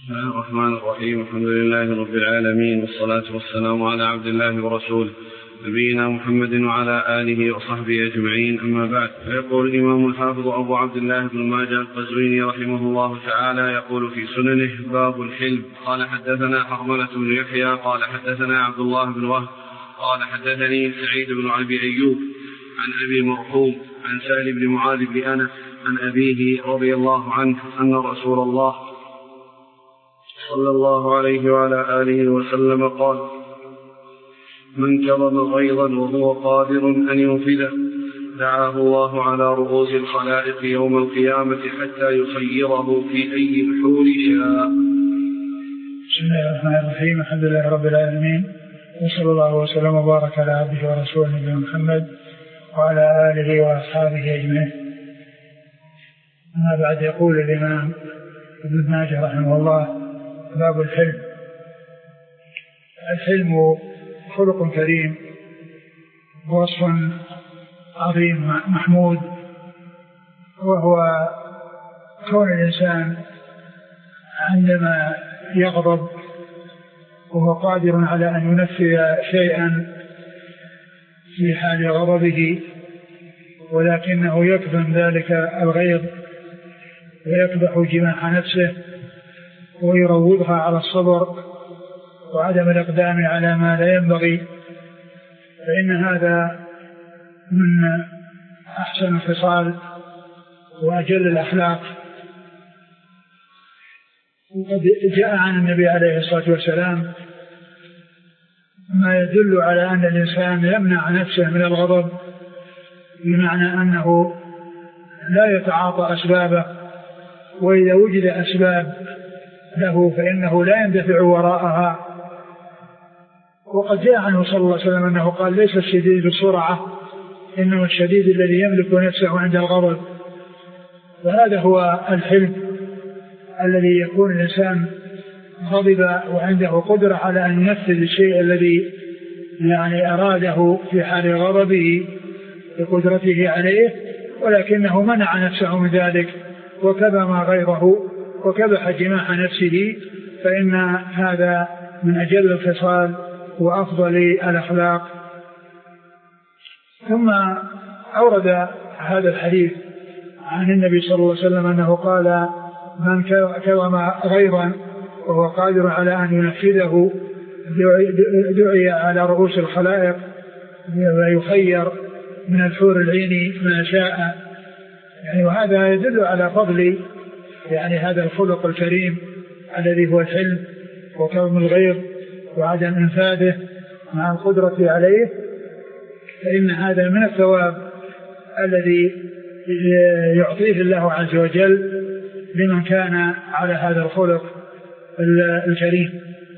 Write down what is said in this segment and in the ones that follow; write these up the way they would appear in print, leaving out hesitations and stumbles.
بسم الله الرحمن الرحيم. الحمد لله رب العالمين، والصلاة والسلام على عبد الله ورسوله نبينا محمد وعلى آله وصحبه أجمعين، أما بعد. فيقول الإمام الحافظ أبو عبد الله بن ماجه القزويني رحمه الله تعالى يقول في سننه: باب الحلم. قال حدثنا حرملة بن يحيى قال حدثنا عبد الله بن وهب قال حدثني سعيد بن أبي أيوب عن أبي مرحوم عن سهل بن معاذ بن أنس عن أبيه رضي الله عنه أن رسول الله صلى الله عليه وعلى آله وسلم قال: من كظم غيظا وهو قادر أن ينفذه دعاه الله على رؤوس الخلائق يوم القيامة حتى يخيره في أي الحور شاء. بسم الله الرحمن الرحيم. الحمد لله رب العالمين، وصلى الله وسلم وبارك على عبده ورسوله نبينا محمد وعلى آله وأصحابه أجمعين. أما بعد، يقول الإمام ابن ماجه رحمه الله: باب الحلم. الحلم خلق كريم، وصف عظيم محمود، وهو كون الإنسان عندما يغضب وهو قادر على أن ينفذ شيئا في حال غضبه، ولكنه يكظم ذلك الغيظ ويكبح جماح نفسه ويروضها على الصبر وعدم الإقدام على ما لا ينبغي، فإن هذا من أحسن الخصال وأجل الأخلاق. وقد جاء عن النبي عليه الصلاة والسلام ما يدل على أن الإنسان يمنع نفسه من الغضب، بمعنى أنه لا يتعاطى أسبابه، وإذا وجد أسباب له فإنه لا يندفع وراءها. وقد جاء عنه صلى الله عليه وسلم أنه قال: ليس الشديد بسرعة، إنما الشديد الذي يملك نفسه عند الغضب. فهذا هو الحلم، الذي يكون الإنسان غضب وعنده قدرة على أن ينفذ الشيء الذي أراده في حال غضبه بقدرته عليه، ولكنه منع نفسه من ذلك وكظم غيظه وكبح جماح نفسه، فإن هذا من أجل الخصال وأفضل الأخلاق. ثم أورد هذا الحديث عن النبي صلى الله عليه وسلم أنه قال: من كظم غيظا وهو قادر على أن ينفذه دعي على رؤوس الخلائق ويخير من الحور العين ما شاء. وهذا يدل على فضل هذا الخلق الكريم الذي هو الحلم وكظم الغيظ وعدم انفاذه مع القدرة عليه، فإن هذا من الثواب الذي يعطيه الله عز وجل لمن كان على هذا الخلق الكريم.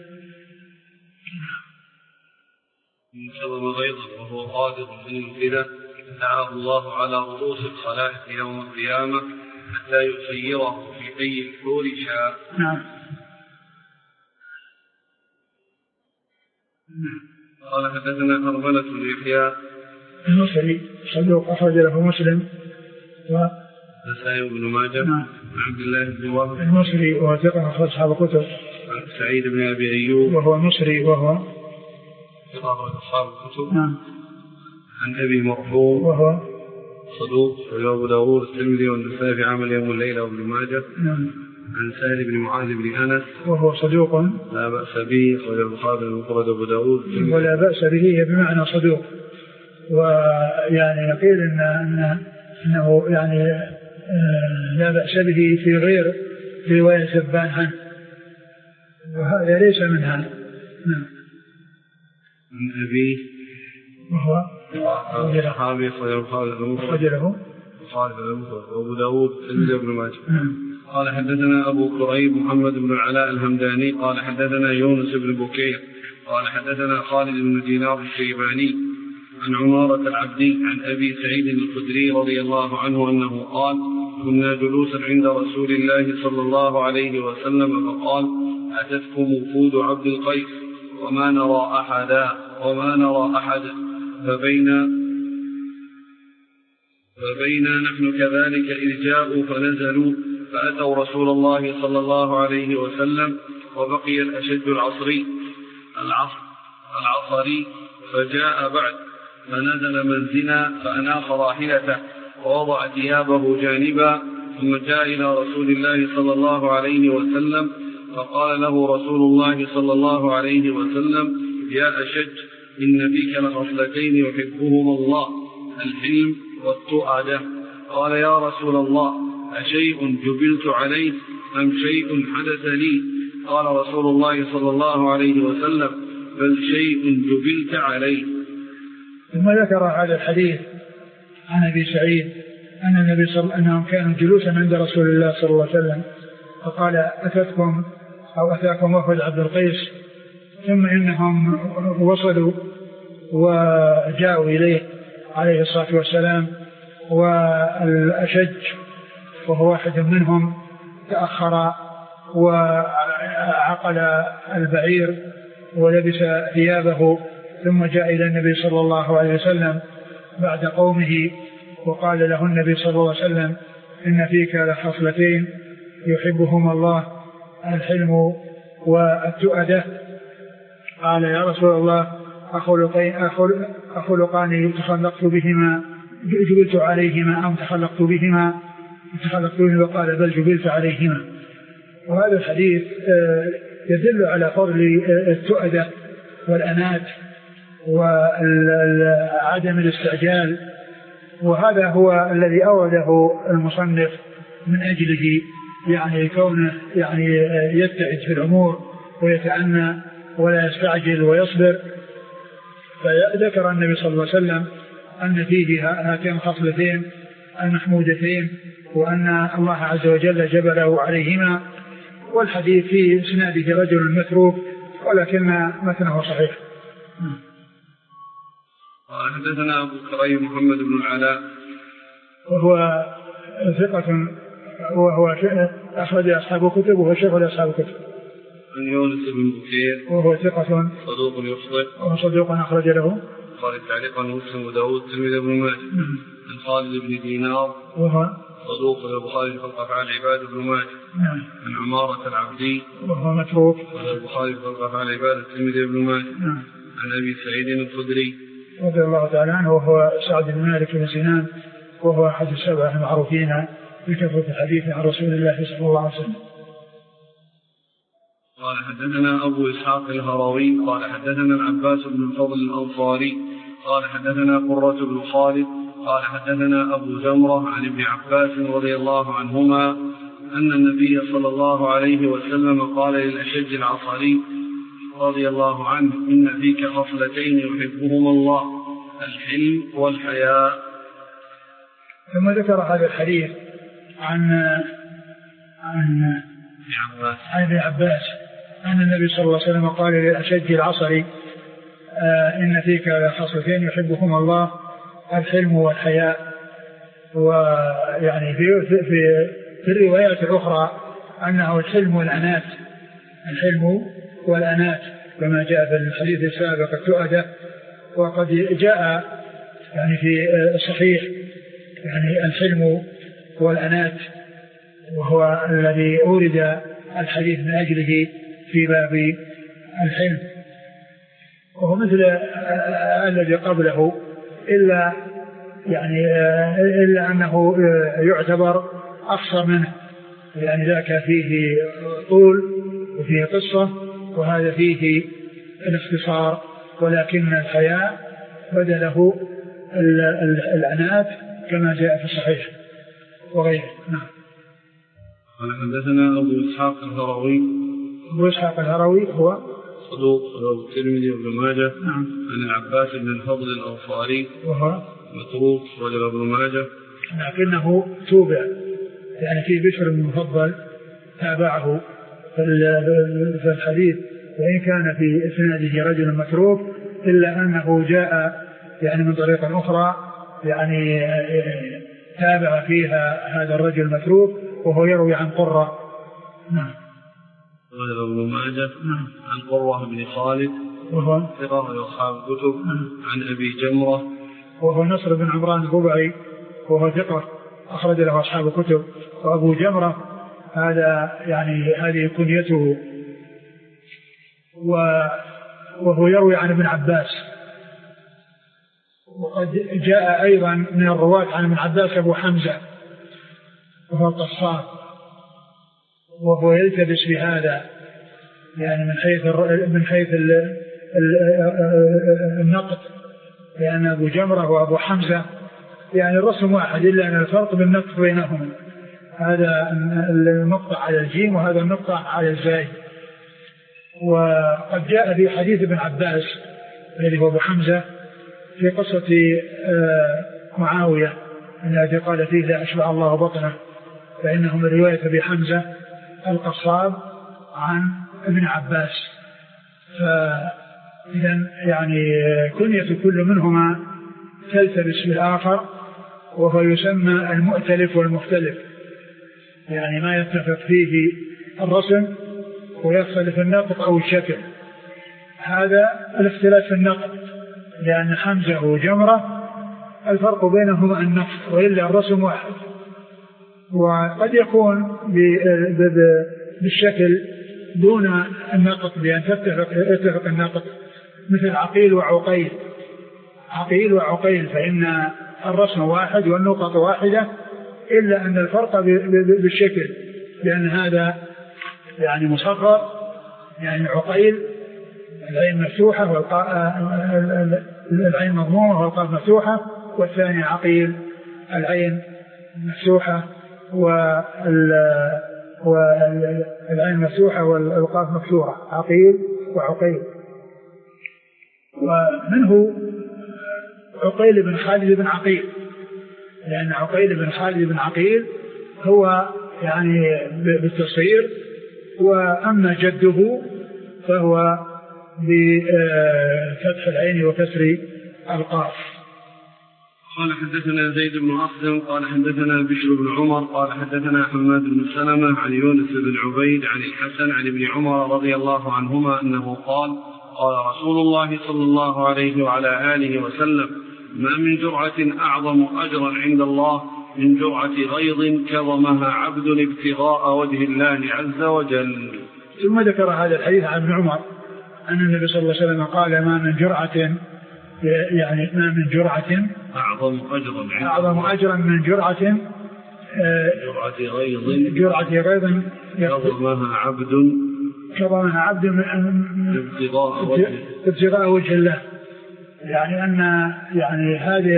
من كظم غيظا وهو قادر أن ينفذه دعاه الله على رؤوس الخلائق يوم القيامة حتى يخيره في أي الحور شاء. نعم. قال حدثنا حرملة بن يحيى المصري صدوق أخرج له مسلم ونسائي بن ماجه. نعم. عبد الله بن وهب المصري وهو ثقة أخرج أصحاب الكتب. سعيد بن أبي أيوب وهو مصري وهو ثقة أصحاب الكتب. نعم. عن أبي مرحوم وهو صدوق وأبو داود الترمذي والنسائي في عمل يوم الليلة وابن ماجه. نعم. عن سهل بن معاذ بن أنس وهو صدوق لا بأس به، أخرج البخاري المفرد وأبو داود. ولا بأس به بمعنى صدوق، يقيل إنه لا بأس به في غير رواية ثبان عنه، وهذا ليس منها. نعم. من أبيه وهو صحابي أخرج له وأبو داود الترمذي وابن ماجه. قال حدثنا أبو كريب محمد بن العلاء الهمداني قال حدثنا يونس بن بكير قال حدثنا خالد بن دينار الشيباني عن عمارة العبدي عن أبي سعيد الخدري رضي الله عنه أنه قال: كنا جلوسا عند رسول الله صلى الله عليه وسلم فقال: أتتكم وفود عبد القيس وما نرى أحدا فبينا نحن كذلك إذ جاءوا فنزلوا فأتوا رسول الله صلى الله عليه وسلم وبقي الأشج العصري فجاء بعد فنزل منزلا فأناخ راحلته ووضع ثيابه جانبا ثم جاء إلى رسول الله صلى الله عليه وسلم فقال له رسول الله صلى الله عليه وسلم يا أشج إن فيك لخصلتين يحبهما الله الحلم والتؤدة. قال يا رسول الله أشيء جبلت عليه أم شيء حدث لي؟ قال رسول الله صلى الله عليه وسلم بل شيء جبلت عليه. ثم ذكر هذا الحديث عن أبي سعيد أن النبي صلى الله عليه وسلم كانوا جلوسا عند رسول الله صلى الله عليه وسلم فقال أتاكم وفد عبد القيس ثم إنهم وصلوا وجاءوا إليه عليه الصلاة والسلام والأشج وهو واحد منهم تأخر وعقل البعير ولبس ثيابه ثم جاء إلى النبي صلى الله عليه وسلم بعد قومه وقال له النبي صلى الله عليه وسلم إن فيك لخصلتين يحبهما الله الحلم والتؤدة. قال يا رسول الله أخلقان تخلقت بهما جبلت عليهما أم تخلقت بهما وقال بل جبلت عليهما. وهذا الحديث يدل على فضل التؤدة والأنات وعدم الاستعجال، وهذا هو الذي أورده المصنف من أجله يعني كونه يعني يبتعد في الأمور ويتأنى ولا يستعجل ويصبر. فذكر النبي صلى الله عليه وسلم أن فيه هاتين خصلتين المحمودتين وأن الله عز وجل جبله عليهما. والحديث في إسناده رجل متروك ولكن متنه صحيح. حدثنا أبو كريم محمد بن العلاء وهو ثقة وهو أخرج أصحاب كتب وهو شيخ أصحاب كتب. عن يونس بن بكير وهو ثقة صدوق يخطئ وهو صدوق أخرج له قال تعليقا مسلم وداود الترمذي بن ماجه. عن خالد بن دينار وهو صدوق البخاري في خلق أفعال العباد بن ماجه. عن عمارة العبدي وهو متروك البخاري في خلق أفعال العباد الترمذي بن ماجه. عن أبي سعيد الخدري رضي الله تعالى عنه وهو سعد بن مالك بن سنان وهو أحد السبعة المعروفين بكثرة الحديث عن رسول الله صلى الله عليه وسلم. قال حدثنا أبو إسحاق الهروي قال حدثنا العباس بن الفضل الأنصاري قال حدثنا قرة بن خالد قال حدثنا أبو جمرة عن ابن عباس رضي الله عنهما أن النبي صلى الله عليه وسلم قال للأشج العصري رضي الله عنه إن فيك خصلتين يحبهما الله الحلم والحياء. ثم ذكر هذا الحديث عن ابن عباس أن النبي صلى الله عليه وسلم قال للأشج العصري إن فيك خصلتين يحبهما الله الحلم والحياء. ويعني في الروايات الأخرى أنه الحلم والأنات كما جاء في الحديث السابق التؤدة. وقد جاء يعني في الصحيح يعني الحلم والأنات وهو الذي أورد الحديث من أجله في باب الحلم، وهو مثل الذي قبله إلا أنه يعتبر أقصر منه، يعني ذاك فيه طول وفيه قصة وهذا فيه الاختصار، ولكن الحياء بدله العنات كما جاء في الصحيح وغيره. نعم. قال حدثنا أبو إسحاق الهروي. أبو إسحاق الهروي هو صدوق رواه الترمذي وابن ماجه. نعم. عن العباس بن الفضل الأنصاري وهو متروك وجل ابن ماجه، لكنه توبع يعني في بشر بن المفضل تابعه في الحديث، وإن كان في إسناده رجل متروك إلا أنه جاء يعني من طريق أخرى يعني تابع فيها هذا الرجل المتروك وهو يروي عن قرة. نعم. وجل ابن ماجه عن قرة بن خالد وهو ثقة أصحاب الكتب. عن أبي جمرة وهو نصر بن عمران الربعي وهو ثقة أخرج له أصحاب الكتب. وأبو جمرة هذا يعني هذه كنيته. وهو يروي عن ابن عباس. وقد جاء أيضا من الرواة عن ابن عباس أبو حمزة وهو القصاب، وهو يلتبس بهذا يعني من حيث النقد، لأن أبو جمرة وأبو حمزة يعني الرسم واحد، إلا أن الفرق بالنقد بينهم، هذا النقطة على الجيم وهذا النقطة على الزاي. وقد جاء في حديث ابن عباس الذي هو أبو حمزة في قصة معاوية الذي قال فيه لا أشبع الله بطنه، فإنه من رواية أبي حمزة القصاب عن ابن عباس. فإذا يعني كنية كل منهما تلتبس بالآخر، وهو يسمى المؤتلف والمختلف، يعني ما يتفق فيه الرسم ويختلف النقط أو الشكل. هذا الاختلاف في النقط، لأن حمزة وجمرة الفرق بينهما النقط، وإلا الرسم واحد. وقد يكون بالشكل دون النقط، بأن يتفق النقط، مثل عقيل وعقيل. عقيل وعقيل فإن الرسم واحد والنقط واحدة، إلا أن الفرق بالشكل، لأن هذا يعني مصغر، يعني عقيل العين مفتوحة العين مضمومة والقاف مفتوحة، والثاني عقيل العين مفتوحة والعين مفتوحة والقاف مفتوحة، عقيل وعقيل. ومنه عقيل بن خالد بن عقيل، لأن عقيل بن خالد بن عقيل هو يعني بالتصغير، وأما جده فهو بفتح العين وكسر القاف. قال حدثنا زيد بن أخزم قال حدثنا بشر بن عمر قال حدثنا حماد بن سلمة عن يونس بن عبيد عن الحسن عن ابن عمر رضي الله عنهما أنه قال قال رسول الله صلى الله عليه وعلى آله وسلم: ما من جرعة أعظم أجرا عند الله من جرعة غيظ كظمها عبد ابتغاء وجه الله عز وجل. ثم ذكر هذا الحديث عن ابن عمر أن النبي صلى الله عليه وسلم قال: ما من جرعة، يعني ما من جرعة أعظم أجرا من جرعة غيظ كظمها عبد ابتغاء وجه الله. يعني أن يعني هذه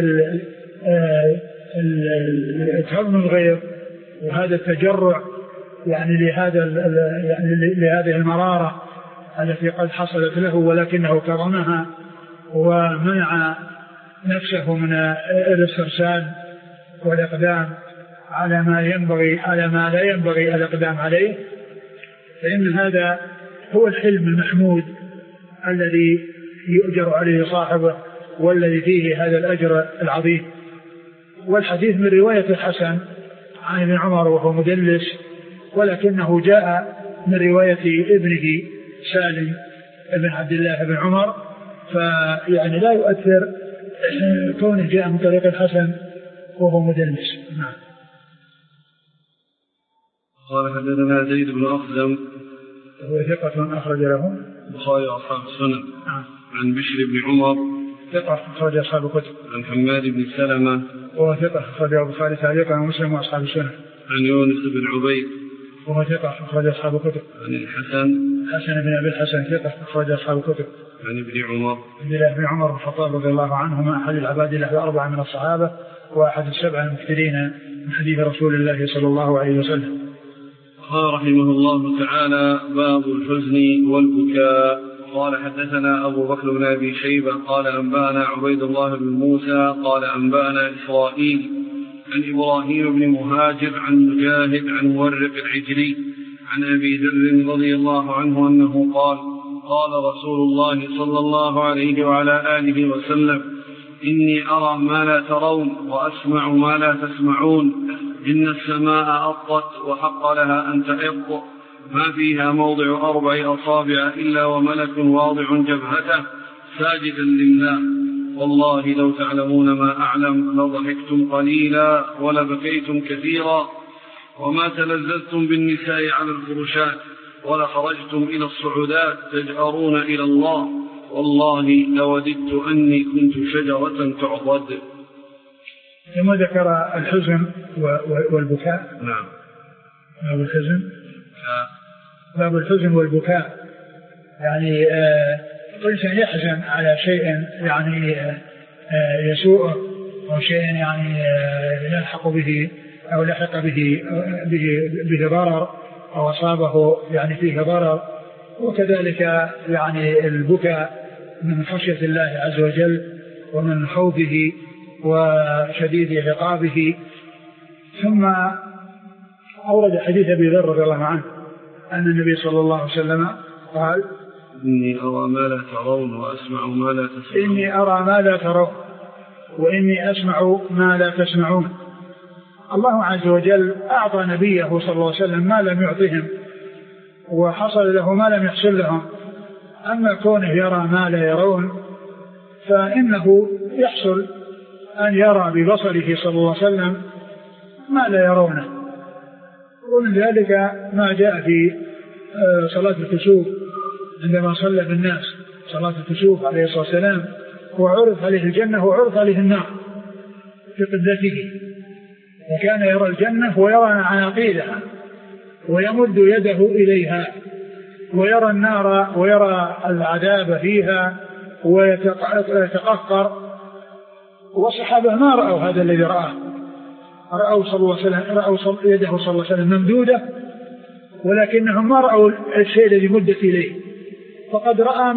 كظم الغيظ وهذا التجرع يعني لهذه المرارة التي قد حصلت له، ولكنه كظمها ومنع نفسه من الاسترسال والإقدام على ما لا ينبغي الإقدام عليه، فإن هذا هو الحلم المحمود الذي يؤجر عليه صاحبه، والذي فيه هذا الأجر العظيم. والحديث من رواية الحسن عن ابن عمر وهو مدلس، ولكنه جاء من رواية ابنه سالم بن عبد الله بن عمر، فيعني لا يؤثر كونه جاء من طريق الحسن وهو مدلس. نعم. قال حدثنا زيد بن أخزم وهو ثقة أخرج له البخاري وأصحاب السنن. عن بشر بن عمر ثقة أخرج أصحاب الكتب. عن حماد بن سلمة وهو ثقة أخرج البخاري تعليقا ومسلم وأصحاب السنن. عن يونس بن عبيد وهو ثقة أخرج أصحاب الكتب. عن الحسن بن أبي الحسن ثقة أخرج أصحاب الكتب. عن ابن عمر ابن عمر بن الخطاب رضي الله عنهما أحد العباد له الأربعة من الصحابة، وأحد السبعة المكثرين من حديث رسول الله صلى الله عليه وسلم. قال رحمه الله تعالى: باب الحزن والبكاء. قال حدثنا أبو بكر بن أبي شيبة قال أنبأنا عبيد الله بن موسى قال أنبأنا إسرائيل عن إبراهيم بن مهاجر عن مجاهد عن مورق العجلي عن أبي ذر رضي الله عنه أنه قال: قال رسول الله صلى الله عليه وعلى آله وسلم: إني أرى ما لا ترون وأسمع ما لا تسمعون. إن السماء أطت وحق لها أن تحق، ما فيها موضع 4 أصابع إلا وملك واضع جبهته ساجدا لله. والله لو تعلمون ما أعلم لضحكتم قليلا ولبكيتم كثيرا. وما تلذذتم بالنساء على الفرشات ولخرجتم إلى الصعودات تجأرون إلى الله والله لوددت أني كنت شجرة تعضد. ثم ذكر الحزن والبكاء. نعم. باب الحزن والبكاء، يعني الإنسان يحزن على شيء يعني يسوءه أو شيء يعني يلحق به أو لحق به ضرر أو أصابه يعني فيه ضرر، وكذلك يعني البكاء من خشية الله عز وجل ومن خوفه وشديد عقابه. ثم أورد حديث أبي ذر رضي الله عنه أن النبي صلى الله عليه وسلم قال: إني أرى ما لا ترون وأسمع ما لا تسمعون. إني أرى ما لا ترون وإني أسمع ما لا تسمعون. الله عز وجل أعطى نبيه صلى الله عليه وسلم ما لم يعطهم، وحصل له ما لم يحصل لهم. أما كونه يرى ما لا يرون فإنه يحصل أن يرى ببصره صلى الله عليه وسلم ما لا يرونه. ومن ذلك ما جاء في صلاة الكسوف عندما صلى بالناس صلاة الكسوف عليه الصلاة والسلام، وعرض عليه الجنة وعرض عليه النار في قبلته، وكان يرى الجنة ويرى عناقيدها ويمد يده إليها، ويرى النار ويرى العذاب فيها ويتقهقر. والصحابة ما رأوا هذا الذي رآه، رأوا يده صلى الله عليه وسلم ممدودة، ولكنهم ما رأوا الشيء الذي مدت إليه، فقد رأى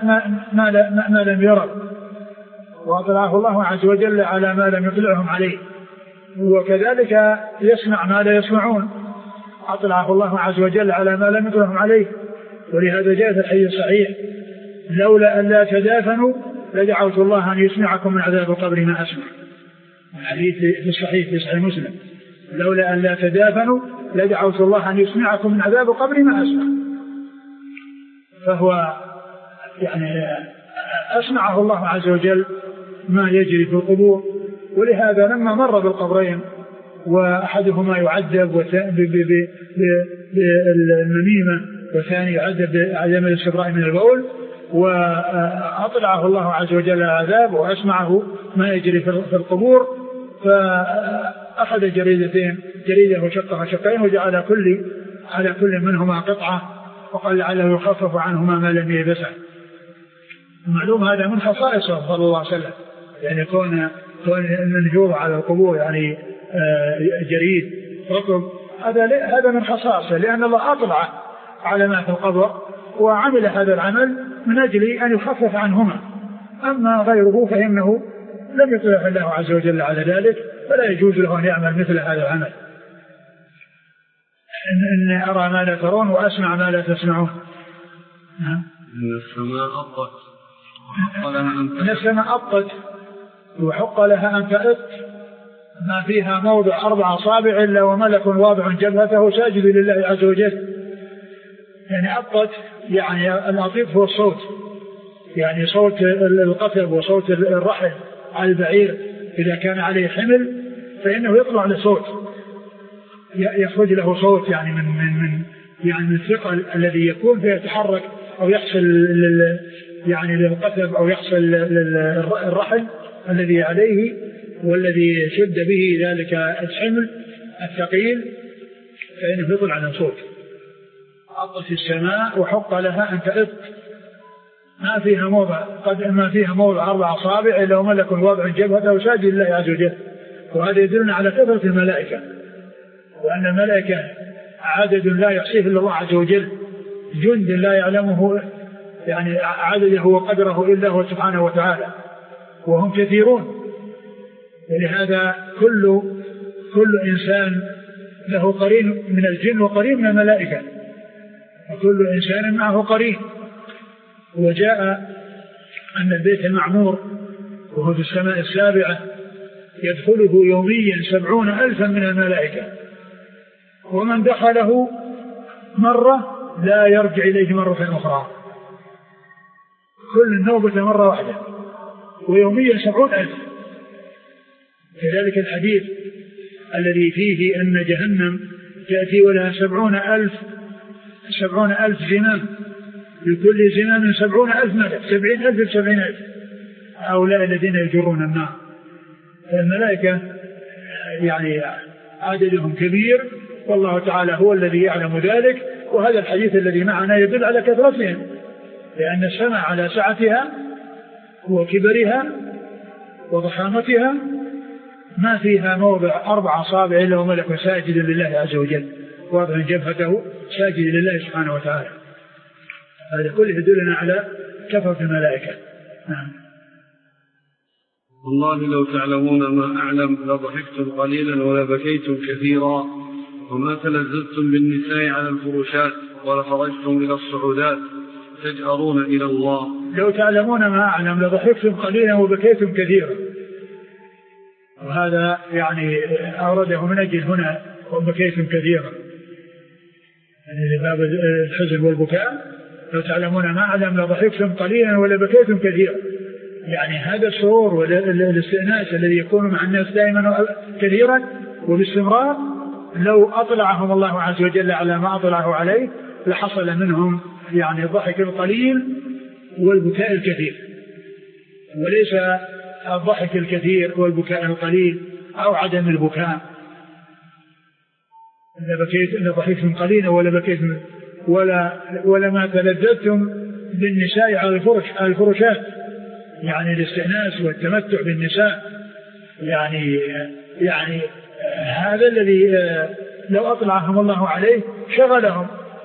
ما لم يروا، وأطلعه الله عز وجل على ما لم يطلعهم عليه. وكذلك يسمع ما لا يسمعون، أطلعه الله عز وجل على ما لم يطلعهم عليه. ولهذا جاء في الحديث الصحيح: لولا أن لا تدافنوا لدعوت الله أن يسمعكم من عذاب القبر ما أسمع. الحديث في الصحيح في صحيح مسلم: لولا أن لا تدافنوا لدعوت الله أن يسمعكم من عذاب القبر ما أسمع. فهو يعني أسمعه الله عز وجل ما يجري في القبور. ولهذا لما مر بالقبرين وأحدهما يعذب بالنميمة والثاني يعذب بعدم الاستبراء من البول، وأطلعه الله عز وجل العذاب وأسمعه ما يجري في القبور، فأخذ جريدة وشقها شقين وجعل على كل منهما قطعة، وقال لعله يخفف عنهما ما لم يلبسه. المعلوم هذا من خصائصه صلى الله عليه وسلم، يعني كون النجور على القبور يعني جريد رطب، هذا من خصائصه، لأن الله أطلع على ما في القبر وعمل هذا العمل من أجل أن يخفف عنهما. أما غيره فإنه لم يطلع الله عز وجل على ذلك، فلا يجوز له أن يعمل مثل هذا العمل. إن أرى ما لا ترون وأسمع ما لا تسمعون. إن السماء أطت وحق لها أن تأط ما فيها موضع 4 أصابع إلا وملك واضع جبهته ساجد لله عز وجل. يعني أطت يعني الأطيب هو الصوت، يعني صوت القتب وصوت الرحل على البعير إذا كان عليه حمل فإنه يطلع لصوت، يخرج له صوت يعني من الثقل الذي يكون فيتحرك أو يحصل يعني للقتب أو يحصل الرحل الذي عليه والذي شد به ذلك الحمل الثقيل، فإنه يطلع له صوت. أطت السماء وحق لها أن تأط ما فيها موضع 4 أصابع إلا وملك واضع جبهته وساجد لله عز وجل. وهذا يدلنا على كثرة الملائكة، وأن الملائكة عدد لا يحصيه إلا الله عز وجل، جند لا يعلمه يعني عدده وقدره إلا هو سبحانه وتعالى، وهم كثيرون. ولهذا كل إنسان له قرين من الجن وقرين من الملائكة، وكل إنسان معه قرين. وجاء أن البيت المعمور وهو في السماء السابعة يدخله يوميا 70,000 من الملائكة، ومن دخله مرة لا يرجع إليه مرة أخرى، كل النوبة مرة واحدة، ويوميا 70,000. كذلك الحديث الذي فيه أن جهنم تأتي ولها 70,000 زمام، لكل زمام 70,000 ملك، 70,000 ب70,000، هؤلاء الذين يجرون النار. الملائكة يعني عددهم كبير، والله تعالى هو الذي يعلم ذلك. وهذا الحديث الذي معنا يدل على كثرتهم، لأن السماء على سعتها وكبرها وضخامتها ما فيها موضع 4 أصابع إلا وملك ساجد لله عز وجل، واضع جبهته ساجد لله سبحانه وتعالى. هذا كله يدلنا على كثرة الملائكة. نعم. والله لو تعلمون ما أعلم لضحكتم قليلا ولبكيتم كثيرا، وما تلذذتم بالنساء على الفرشات ولخرجتم إلى الصعودات تجأرون إلى الله. لو تعلمون ما أعلم لضحكتم قليلا وبكيتم كثيرا، وهذا يعني أورده من أجل هنا وبكيتم كثيرا، يعني لباب الحزن والبكاء. لو تعلمون ما أعلم لضحكتم قليلا ولبكيتم كثيرا، يعني هذا السرور والاستئناس الذي يكون مع الناس دائما كثيرا وباستمرار، لو أطلعهم الله عز وجل على ما أطلعه عليه لحصل منهم يعني الضحك القليل والبكاء الكثير، وليس الضحك الكثير والبكاء القليل أو عدم البكاء. إذا ضحكتم قليلا ولا بكيتم ولا ما تلذذتم بالنساء على الفرشات، يعني الاستئناس والتمتع بالنساء، يعني هذا الذي لو أطلعهم الله عليه شغلهم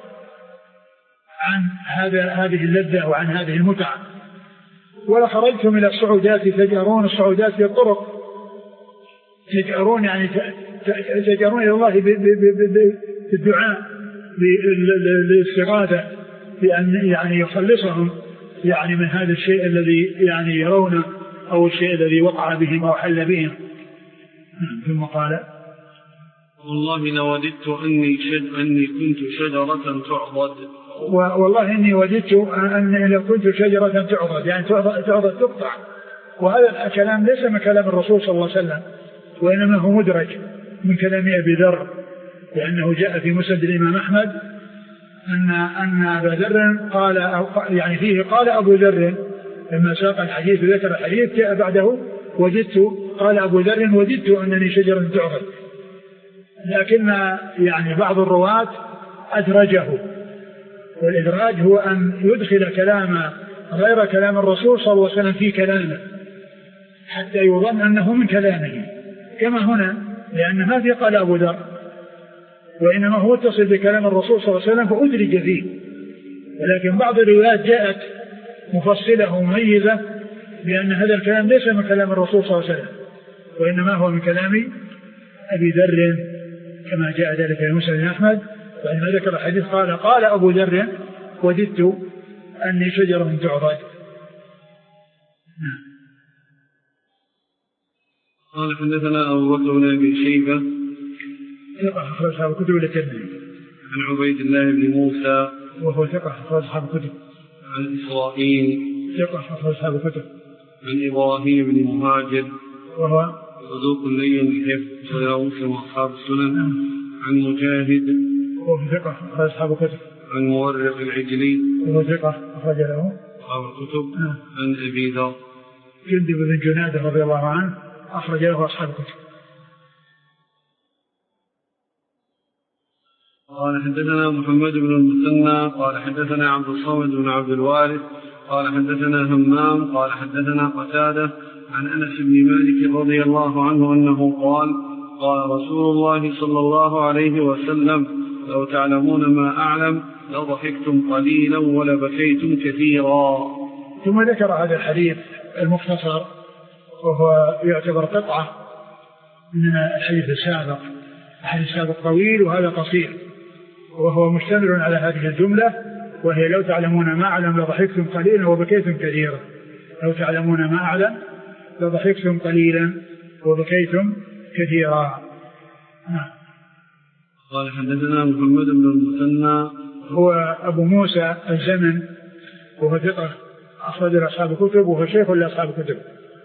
عن هذه اللذة وعن هذه المتعة. ولخرجتم إلى الصعودات تجأرون، الصعودات في الطرق، تجأرون يعني تجأرون إلى الله بالدعاء بالاستغاثة بأن يعني يخلصهم يعني من هذا الشيء الذي يعني يرونه أو الشيء الذي وقع بهم أو حل بهم. ثم قال والله لوددت أني كنت شجرة تعضد. والله إني وددت أني لو كنت شجرة تعضد، يعني تعضد تقطع. وهذا الكلام ليس من كلام الرسول صلى الله عليه وسلم، وإنما هو مدرج من كلام أبي ذر، لأنه جاء في مسند الإمام أحمد أن أبا ذر قال يعني فيه قال أبو ذر لما ساق الحديث ذكر الحديث جاء بعده وجدت قال أبو ذر وددت أنني شجرة تعضد، لكن يعني بعض الرواة أدرجه، والإدراج هو أن يدخل كلام غير كلام الرسول صلى الله عليه وسلم في كلامه حتى يظن أنه من كلامه، كما هنا، لأن ما في قال أبو ذر، وإنما هو اتصل بكلام الرسول صلى الله عليه وسلم فأدرج فيه. ولكن بعض الروايات جاءت مفصلة ومميزة بأن هذا الكلام ليس من كلام الرسول صلى الله عليه وسلم، وإنما هو من كلام أبي ذر كما جاء ذلك في مسند أحمد. وعندما ذكر الحديث قال أبو ذر وددت أني شجرة تعضد. قال حدثنا أبو بكر بن أبي شيبة ثقة أخرج أصحاب الكتب الترمذي. عن عبيد الله بن موسى وهو ثقة أخرج أصحاب الكتب. عن إسرائيل ثقة أخرج أصحاب الكتب. عن إبراهيم بن مهاجر وهو صدوق لين الحفظ وله مسلم وأصحاب السنن. عن مجاهد وهو ثقة أخرج أصحاب الكتب. عن مورق العجلي وهو ثقة أخرج له أصحاب الكتب. عن أبي ذر جندب بن جنادة رضي الله عنه أخرج له أصحاب الكتب. قال حدثنا محمد بن المثنى قال حدثنا عبد الصمد بن عبد الوارث قال حدثنا همام قال حدثنا قتادة عن أنس بن مالك رضي الله عنه أنه قال قال رسول الله صلى الله عليه وسلم لو تعلمون ما أعلم لضحكتم قليلا ولبكيتم كثيرا. ثم ذكر هذا الحديث المختصر، وهو يعتبر قطعة من الحديث السابق. الحديث السابق طويل وهذا قصير، وهو مشتمل على هذه الجملة، وهي لو تعلمون ما أعلم لضحكتم قليلا وبكيتم كثيرا. لو تعلمون ما أعلم لضحكتم قليلا وبكيتم كثيرا. قال حدثنا محمد بن المثنى هو أبو موسى الزمن، وهو ثقة أخرج أصحاب الكتب، وهو شيخ لأصحاب الكتب.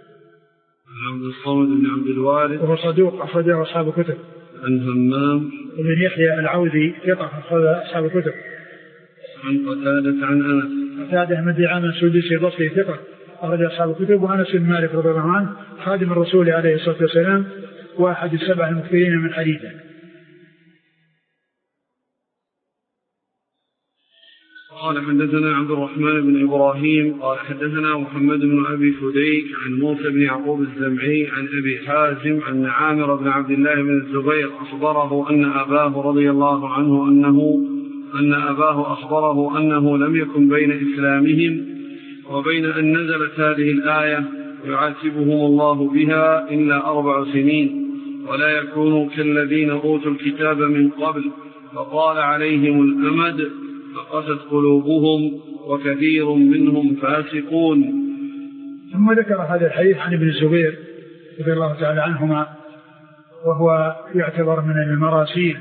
عبد الصمد بن عبد الوارث وهو صدوق أخرج أصحاب الكتب. عن همام بن يحيى العوذي ثقة أخرج أصحاب الكتب. عن قتادة عن أنس. قتادة بن دعامة السدوسي البصري ثقة أخرج أصحاب الكتب. وأنس بن مالك رضي الله عنه خادم الرسول عليه الصلاة والسلام وأحد السبع المكثرين من حديثه. قال حدثنا عبد الرحمن بن إبراهيم قال حدثنا محمد بن أبي فديك عن موسى بن يعقوب الزمعي عن أبي حازم أن عامر بن عبد الله بن الزبير أخبره أن أباه رضي الله عنه أن أباه أخبره أنه لم يكن بين إسلامهم وبين أن نزلت هذه الآية ويعاتبهم الله بها إلا 4 سنين ولا يكونوا كالذين أوتوا الكتاب من قبل فطال عليهم الأمد فقست قلوبهم وكثير منهم فاسقون. ثم ذكر هذا الحديث عن ابن الزبير رضي الله تعالى عنهما وهو يعتبر من المراسيل.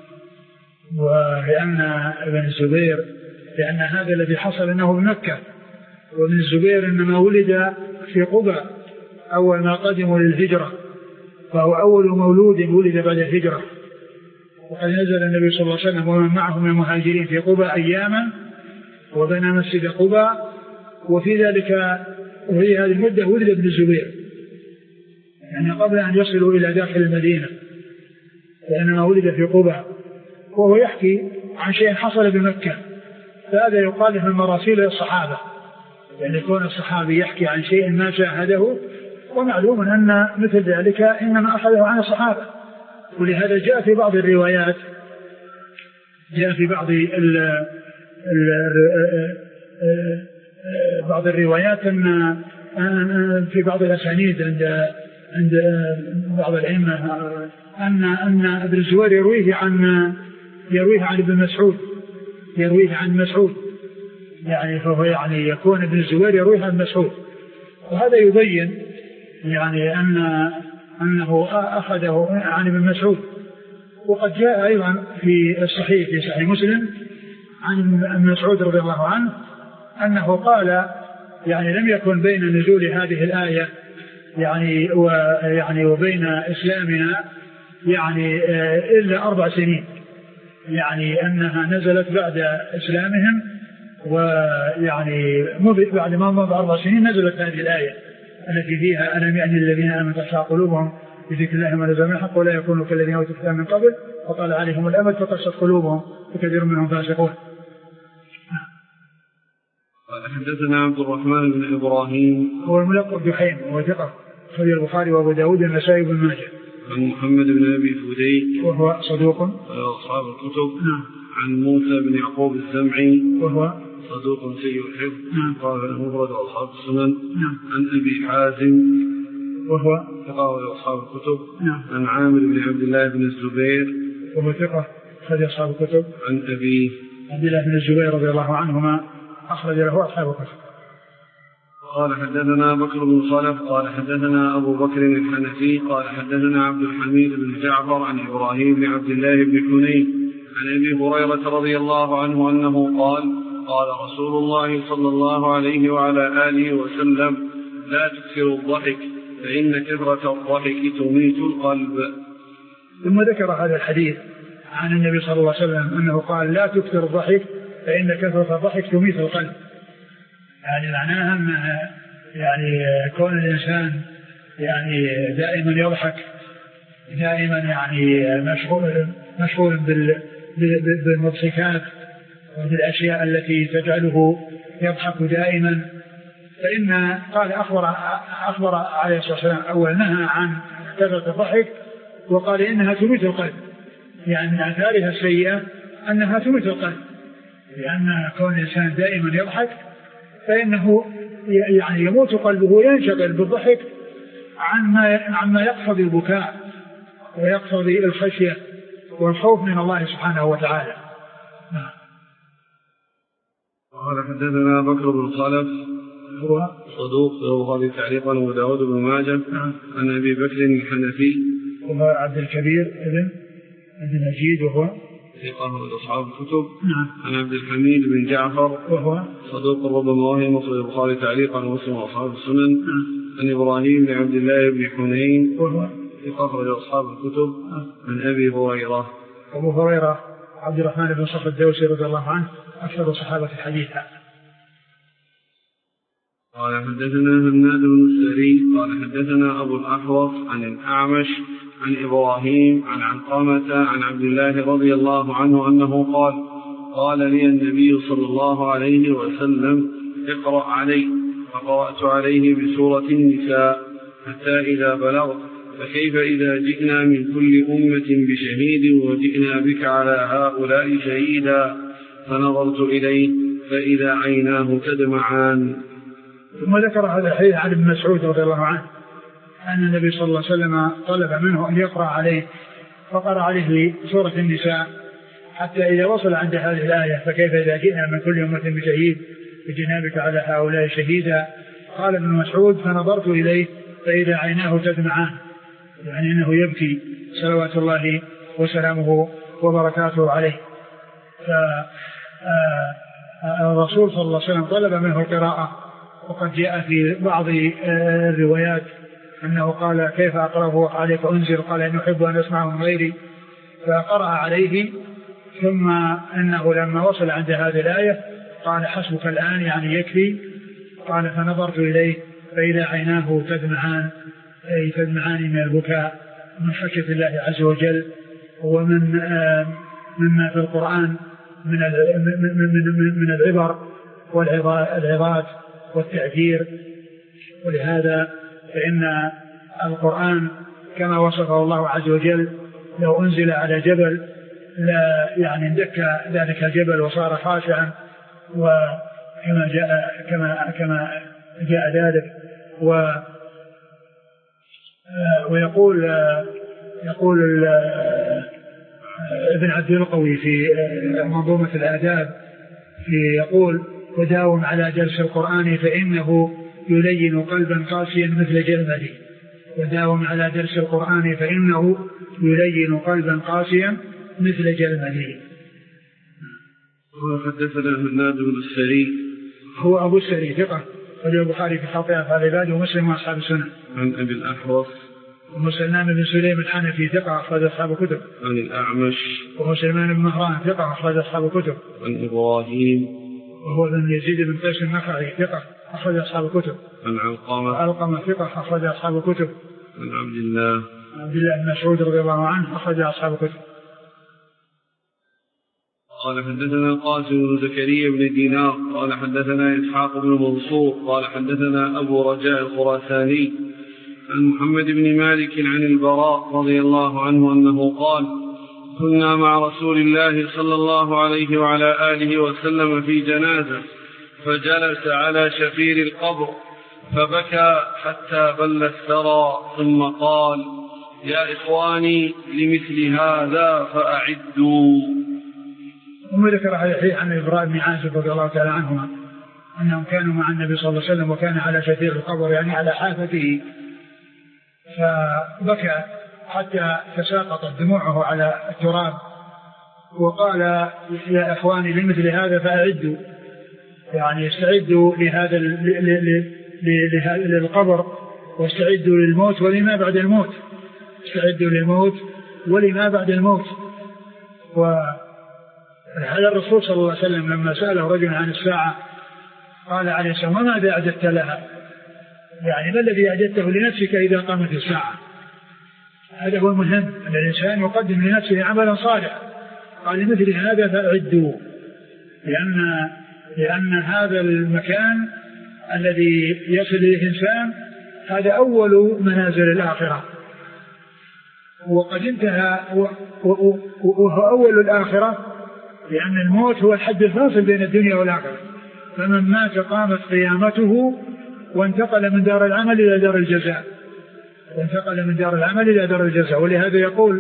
ولأن ابن الزبير لأن هذا الذي حصل أنه بمكة وابن الزبير إنما ولد في قبى أول ما قدموا للهجرة فهو أول مولود ولد بعد الهجرة. وقد نزل النبي صلى الله عليه وسلم ومن معه من المهاجرين في قبى أياما وبنى مسجد قبى وفي هذه المدة ولد ابن الزبير يعني قبل أن يصلوا إلى داخل المدينة لأنه ولد في قبى وهو يحكي عن شيء حصل بمكة. فهذا يقال في المراسيل للصحابة يعني يكون الصحابي يحكي عن شيء ما شاهده ومعلوم أن مثل ذلك إنما أخذه عن الصحابة. ولهذا جاء في بعض الروايات بعض الروايات أن في بعض الأسانيد عند بعض الأئمة أن ابن الزبير يرويه عن ابن مسعود يرويه عن مسعود يعني فهو يعني يكون ابن الزبير يرويه عن مسعود. وهذا يبين يعني أنه أخذه عن ابن مسعود. وقد جاء أيضا في الصحيح في صحيح مسلم عن ابن مسعود رضي الله عنه أنه قال يعني لم يكن بين نزول هذه الآية يعني وبين إسلامنا يعني إلا 4 سنين يعني أنها نزلت بعد إسلامهم ويعني بعد ما مضى 4 سنين نزلت هذه الآية التي فيها ألم يأن الذين آمنوا تخشع قلوبهم بذكر الله ما نزل من الحق ولا يكونوا كالذين أوتوا الكتاب من قبل وطال عليهم الأمد فقست قلوبهم وكثير منهم فاسقون. حدثنا عبد الرحمن بن إبراهيم هو الملقب بحيم وهو ثقة أخرج البخاري وأبو داود والنسائي بن ماجه. عن محمد بن أبي فديك وهو صدوق أصحاب الكتب. عن موسى بن يعقوب الزمعي وهو صدوق سيء الحفظ قال المفرد وأصحاب السنن. عن أبي حازم وهو ثقة أصحاب الكتب. عن عامر بن عبد الله بن الزبير وهو ثقة أخرج أصحاب الكتب. عن أبي عبد الله بن الزبير رضي الله عنهما أخرج له أصحاب الكتب. قال حدثنا بكر بن صالح قال حدثنا أبو بكر الحنفي قال حدثنا عبد الحميد بن جعفر عن إبراهيم بن عبد الله بن حنين عن أبي هريرة رضي الله عنه أنه قال قال رسول الله صلى الله عليه وعلى آله وسلم لا تكثروا الضحك فإن كثرة الضحك تميت القلب. ثم ذكر هذا الحديث عن النبي صلى الله عليه وسلم أنه قال لا تكثروا الضحك فإن كثرة الضحك تميت القلب. يعني معناها أن يعني كون الإنسان يعني دائما يضحك دائما يعني مشغول بالمضحكات وبالأشياء التي تجعله يضحك دائما فإن قال أخبر عليه الصلاة والسلام أول نهى عن كثرة الضحك وقال إنها تميت القلب يعني من آثارها السيئة أنها تميت القلب لأن كون الإنسان دائما يضحك فإنه يعني يموت قلبه وينشغل بالضحك عما يقتضي البكاء ويقتضي الخشية والخوف من الله سبحانه وتعالى. قال حدثنا بكر بن خلف هو صدوق له هذه تعليقا وداود بن ماجه. عن أبي بكر الحنفي وهو عبد الكبير ابن مجيد وهو ثقة أصحاب الكتب. عن عبد الحميد بن جعفر وهو صدوق ربما وهم أخرج البخاري تعليقا ومسلم أصحاب السنن. عن إبراهيم بن عبد الله بن حنين وهو ثقة أخرج أصحاب الكتب. عن أبي هريرة أبو هريرة عبد الرحمن بن صخر الدوسي رضي الله عنه أكثر صحابة حديثا. قال حدثنا هناد بن السري قال حدثنا أبو الأحوص عن الأعمش عن إبراهيم عن علقمة عن عبد الله رضي الله عنه أنه قال لي النبي صلى الله عليه وسلم اقرأ علي، فقرأت عليه بسورة النساء حتى إذا بلغت فكيف إذا جئنا من كل أمة بشهيد وجئنا بك على هؤلاء شهيدا، فنظرت إليه فإذا عيناه تدمعان. ثم ذكر هذا الحديث عن ابن مسعود رضي الله عنه أن النبي صلى الله عليه وسلم طلب منه أن يقرأ عليه، فقرأ عليه سورة النساء حتى إذا وصل عند هذه الآية فكيف إذا جئنا من كل أمة بشهيد وجئنا بك على هؤلاء شهيدا. قال ابن مسعود فنظرت إليه فإذا عيناه تدمعان، يعني أنه يبكي صلوات الله وسلامه وبركاته عليه. فالرسول صلى الله عليه وسلم طلب منه القراءة، وقد جاء في بعض الروايات أنه قال كيف أقرأه عليك أنزل، قال إنه أحب أن أسمعه من غيري، فقرأ عليه. ثم أنه لما وصل عند هذه الآية قال حسبك الآن، يعني يكفي. قال فنظرت إليه فإذا عيناه تدمعان، أي تدمعان من البكاء من خشية الله عز وجل، ومن مما في القرآن من العبر والعظات والتعذير. ولهذا فإن القرآن كما وصفه الله عز وجل لو أنزل على جبل لا يعني اندك ذلك الجبل وصار خاشعا، وكما جاء ذلك. ويقول ابن عبد القوي في منظومة الآداب يقول وداوم على درس القرآن فإنه يلين قلبا قاسيا مثل جلمدي. وداوم على درس القرآن فإنه يلين قلبا قاسيا مثل جلمدي. وحدثنا هناد بن السري هو أبو السري ثقة، رجل البخاري في خلق أفعال العباد ومسلم وأصحاب السنة. عن أبي الأحوص وسلمان بن سليم الحنفي ثقة أخرج أصحاب الكتب. عن الأعمش وسلمان بن مهران ثقة أخرج أصحاب الكتب. عن إبراهيم وهو بن يزيد بن قيس النخعي ثقة أخرج أصحاب الكتب. عن علقمة ثقة أخرج أصحاب الكتب. عن عبد الله بن مسعود رضي الله عنه أخرج أصحاب الكتب. قال حدثنا القاسم بن زكريا بن دينار قال حدثنا إسحاق بن منصور قال حدثنا أبو رجاء الخراساني عن محمد بن مالك عن البراء رضي الله عنه أنه قال كنا مع رسول الله صلى الله عليه وعلى آله وسلم في جنازة، فجلس على شفير القبر فبكى حتى بل الثرى، ثم قال يا إخواني لمثل هذا فأعدوا. ثم ذكر هذا الحديث عن إبراهيم بن عازب رضي الله تعالى عنهما أنهم كانوا مع النبي صلى الله عليه وسلم وكان على شفير القبر يعني على حافته، فبكى حتى تساقطت دموعه على التراب، وقال يا إخواني لمثل هذا فأعدوا، يعني استعدوا لهذا للقبر، واستعدوا للموت ولما بعد الموت، استعدوا للموت ولما بعد الموت. وهذا الرسول صلى الله عليه وسلم لما سأله رجل عن الساعة قال عليه السلام وماذا أعددت لها، يعني ما الذي أعددته لنفسك إذا قامت الساعة. هذا هو المهم، أن الإنسان يقدم لنفسه عملا صالحا. قال لمثل هذا فأعدوا، لأن هذا المكان الذي يصل إليه الإنسان هذا أول منازل الآخرة، وقد انتهى وهو أول الآخرة، لأن الموت هو الحد الفاصل بين الدنيا والآخرة. فمن مات قامت قيامته وانتقل من دار العمل إلى دار الجزاء، ولهذا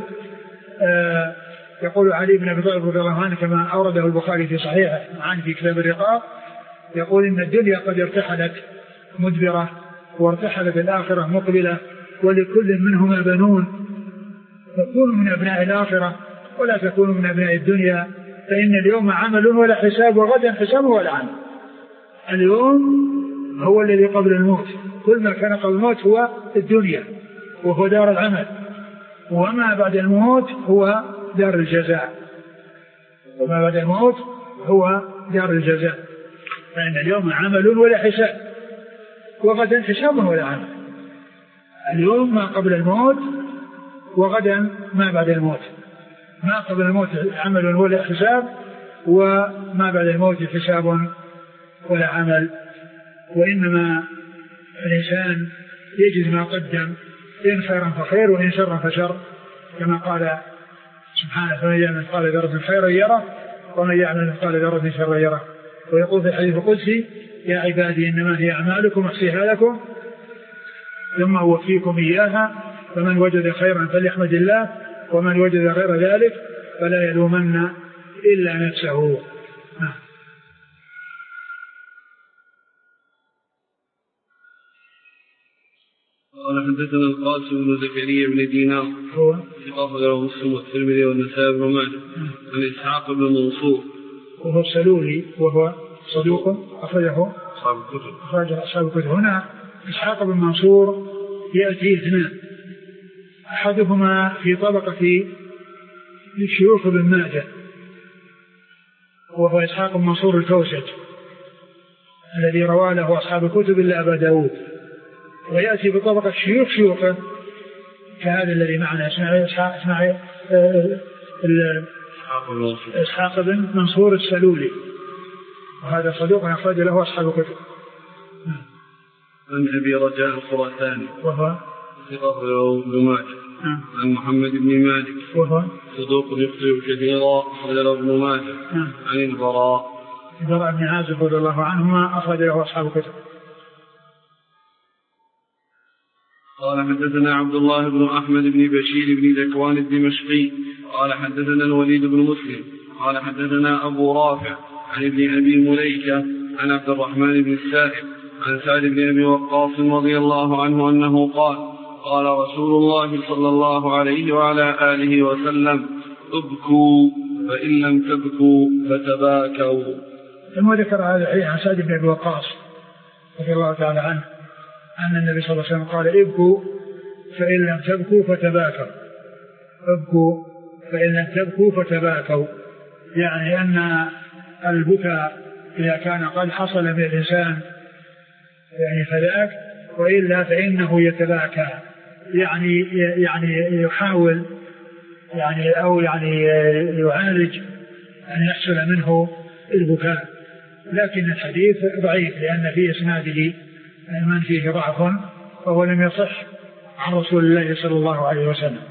يقول علي بن أبي طالب رضي الله عنه كما أورده البخاري في صحيحه عن في كتاب الرقاق، يقول إن الدنيا قد ارتحلت مدبرة وارتحلت الآخرة مقبلة، ولكل منهما بنون، فكونوا من أبناء الآخرة ولا تكونوا من أبناء الدنيا، فإن اليوم عمل ولا حساب، وغدا حساب ولا عمل. اليوم هو الذي قبل الموت، كل ما كان قبل الموت هو الدنيا وهو دار العمل، وما بعد الموت هو دار الجزاء، وما بعد الموت هو دار الجزاء. فإن اليوم عمل ولا حساب، وغدا حساب ولا عمل. اليوم ما قبل الموت، وغدا ما بعد الموت. ما قبل الموت عمل ولا حساب، وما بعد الموت حساب ولا عمل. وإنما الإنسان يجد ما قدم، إن خيرا فخير وإن شرا فشر، كما قال سبحانه: فمن يعمل مثقال ذرة خيرا يره ومن يعمل مثقال ذرة شرا يره. ويقول في الحديث القدسي: يا عبادي إنما هي أعمالكم أحصيها لكم ثم أوفيكم إياها، فمن وجد خيرا فليحمد الله، ومن وجد غير ذلك فلا يلومن إلا نفسه. قال حدثنا القاسم بن زكريا بن دينار هو ثقة له مسلم والترمذي والنسائي بن ماجه عن إسحاق بن منصور وهو السلولي وهو صدوق أخرجه أصحاب الكتب. هنا إسحاق بن منصور يأتي اثنان، أحدهما في طبقة شيوخ ابن ماجه وهو إسحاق بن منصور الكوسج الذي روى له أصحاب الكتب إلا أبا داود، ويأتي بطبقة شيوخه كهذا الذي معنا إسحاق بن منصور السلولي، وهذا صدوق أخرج له أصحاب الكتب. عن أبي رجاء الخراساني وهو ثقة له ابن ماجه عن محمد بن مالك وهو صدوق يخطئ كثيرا أخرج له ابن ماجه عن البراء بن عازب رضي الله عنهما أخرج له أصحاب الكتب. قال حدثنا عبد الله بن أحمد بن بشير بن ذكوان الدمشقي قال حدثنا الوليد بن مسلم قال حدثنا أبو رافع عن ابن أبي مليكة عن عبد الرحمن بن السائب عن سعد بن أبي وقاص رضي الله عنه أنه قال: قال رسول الله صلى الله عليه وعلى آله وسلم: ابكوا فإن لم تبكوا فتباكوا. ثم ذكر هذا الحديث عن سعد بن أبي وقاص رضي الله تعالى عنه أن النبي صلى الله عليه وسلم قال: ابكوا فإن لم تبكوا فتباكوا. ابكوا فإن لم تبكوا فتباكوا، يعني أن البكاء إذا كان قد حصل من الإنسان يعني فذاك، وإلا فإنه يتباكى، يعني يحاول أو يعالج أن يحصل منه البكاء. لكن الحديث ضعيف لأن في إسناده من فيه ضعف، فهو لم يصح عن رسول الله صلى الله عليه وسلم.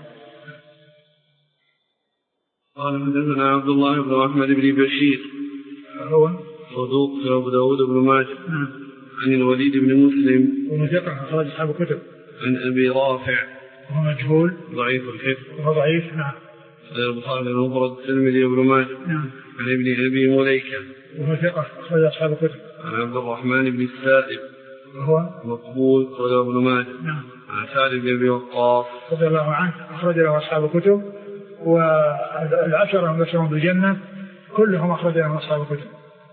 قال حدثنا عبد الله بن أحمد بن بشير هو صدوق أبو داود بن ماجه عن الوليد بن مسلم ومثقه أخرج أصحاب الكتب عن أبي رافع وهو مجهول ضعيف الحفظ وهو ضعيف. نعم. البخاري المفرد الترمذي وابن ماجه عن ابن أبي مليكة وهو ثقة أخرج أصحاب الكتب عن عبد الرحمن بن السائب وهو مقبول أخرج ابن ماجه عن سعد بن أبي وقاص رضي الله عنه أخرج له أصحاب الكتب، والعشرة المبشرون بالجنة كلهم أخرج لهم أصحاب الكتب.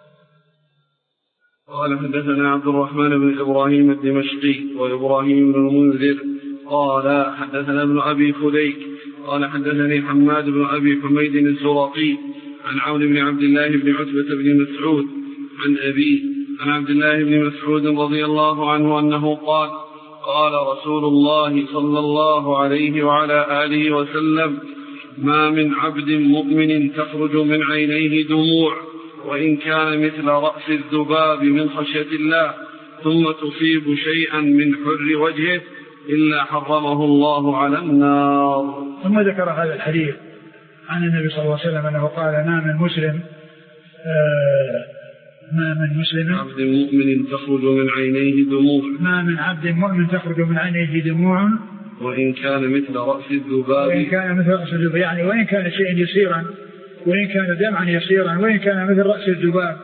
قال حدثنا عبد الرحمن بن إبراهيم الدمشقي وإبراهيم بن المنذر قال حدثنا ابن أبي فديك قال حدثني حماد بن أبي حميد الزرقي عن عون بن عبد الله بن عتبة بن مسعود عن أبيه عن عبد الله بن مسعود رضي الله عنه أنه قال: قال رسول الله صلى الله عليه وعلى آله وسلم: ما من عبد مؤمن تخرج من عينيه دموع وإن كان مثل رأس الذباب من خشية الله ثم تصيب شيئا من حر وجهه إلا حرمه الله على النار. ثم ذكر هذا الحديث عن النبي صلى الله عليه وسلم أنه قال: ما من عبد مؤمن تخرج من عينيه دموع ما من عبد مؤمن تخرج من عينيه دموع وإن كان مثل رأس الذباب يعني وإن كان شيئا يسيرا، وإن كان دمعا يسيرا، وإن كان مثل رأس الذباب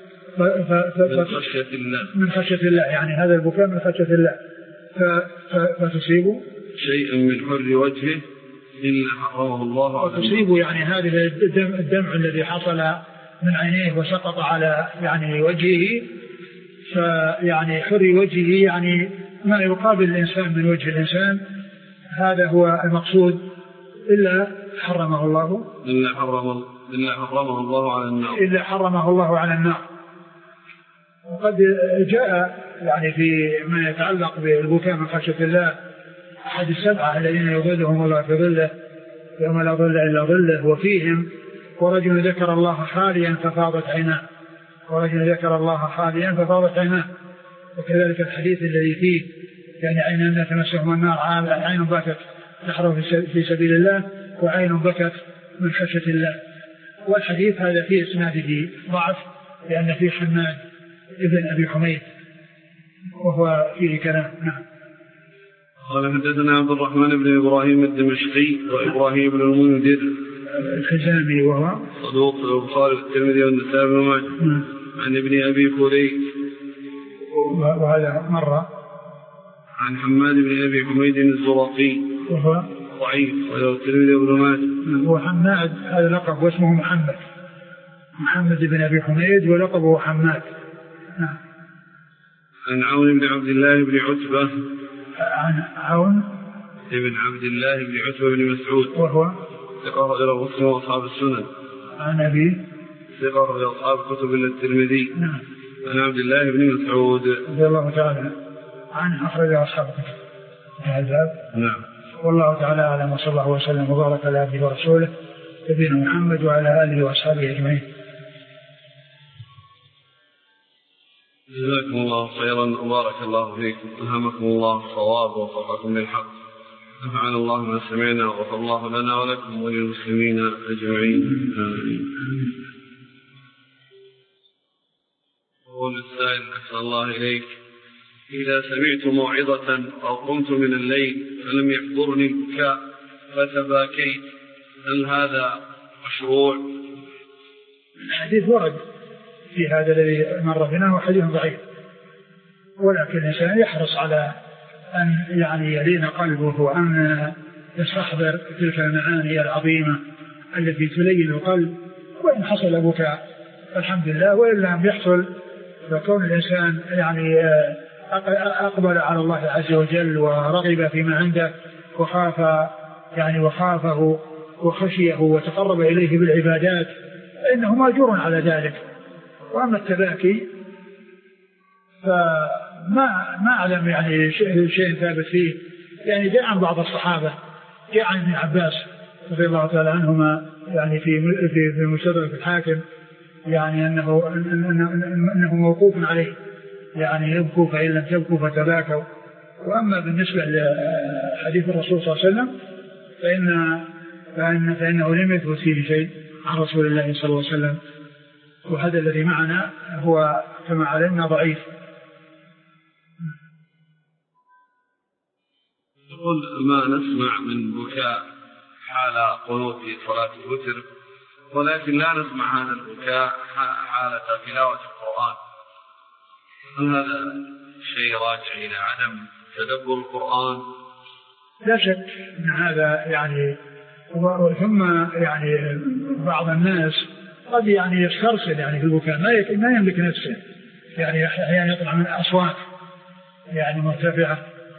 من خشية الله، يعني هذا البكاء من خشية الله، فتصيب شيئا من حر وجهه إلا حرمه الله عليه. وتصيب يعني هذا الدمع الذي حصل من عينيه وسقط على يعني وجهه، فيعني حر وجهه يعني ما يقابل الإنسان من وجه الإنسان، هذا هو المقصود، إلا حرمه الله إلا حرمه الله على النار. إلا حرمه الله على النار. وقد جاء يعني في ما يتعلق بالبكاء من خشية الله أحد السبعة الذين يظلهم الله في ظله يوم لا ظل إلا ظله، وفيهم ورجل ذكر الله خاليا ففاضت عيناه، ورجل ذكر الله خاليا ففاضت عيناه. وكذلك الحديث الذي فيه يعني عين لا تمسهم النار، عين بكت تحرم في سبيل الله، وعين بكت من خشية الله. والحديث هذا فيه اسناده ضعف لأن فيه حماد ابن أبي حميد وهو فيه كلام. نعم. قال حدثنا عبد الرحمن بن إبراهيم الدمشقي وإبراهيم بن المنذر الخزامي وهو صدوق البخاري والترمذي والنسائي بن ماجه عن ابن أبي فليك وهذا مرة عن حماد بن أبي حميد الزرقي وهو ضعيف وله الترمذي بن ماجه. هو حماد هذا لقب واسمه محمد بن أبي حميد ولقبه حماد. نعم. عن عون بن عبد الله بن عتبة عن عون بن عبد الله بن عتبة بن مسعود وهو ثقة إلى مسلم وأصحاب السنن عن أبي ثقة إلى أصحاب كتب الترمذي. نعم. عن عبد الله بن مسعود رضي الله تعالى عنه أخرج أصحاب الكتب هذا. نعم. والله تعالى أعلم وصلى الله وسلم وبارك على عبده ورسوله نبينا محمد وعلى آله وأصحابه أجمعين. جزاكم الله خيرا وبارك الله فيكم، ألهمكم الله الصواب ووفقكم للحق، نفعنا الله ما سمعنا وغفر الله لنا ولكم وللمسلمين أجمعين. آمين. قول السائل أسأل الله إليك: إذا سمعت موعظة أو قمت من الليل فلم يحضرني البكاء فتباكيت، هل هذا مشروع؟ الحديث ورد في هذا الذي مر بنا هو حديث ضعيف، ولكن الإنسان يحرص على أن يعني يلين قلبه وأن يستحضر تلك المعاني العظيمة التي تلين القلب. وإن حصل بكاء الحمد لله، وإن لم يحصل فكون الإنسان يعني أقبل على الله عز وجل ورغب فيما عنده وخافه وخشيه وتقرب إليه بالعبادات فإنه مأجور على ذلك. وأما التباكي فما أعلم يعني شيء ثابت فيه. يعني جاء عن بعض الصحابة، جاء عن ابن عباس رضي الله تعالى عنهما يعني في مستدرك الحاكم يعني أنه موقوف عليه، يعني يبكوا فإن لم تبكوا فتباكوا. وأما بالنسبة لحديث الرسول صلى الله عليه وسلم فإنه لم يثبت فيه شيء عن رسول الله صلى الله عليه وسلم، وهذا الذي معنا هو كما علمنا ضعيف. يقول: ما نسمع من بكاء حال قنوت صلاة الوتر، ولكن لا نسمع هذا البكاء حالة تلاوة القرآن، هل هذا شيء راجع إلى عدم تدبر القرآن؟ لا شك أن هذا يعني، ثم يعني بعض الناس قد يعني يسترسل يعني في البكاء ما يملك نفسه، يعني أحيانا يطلع من أصوات يعني مرتفعة.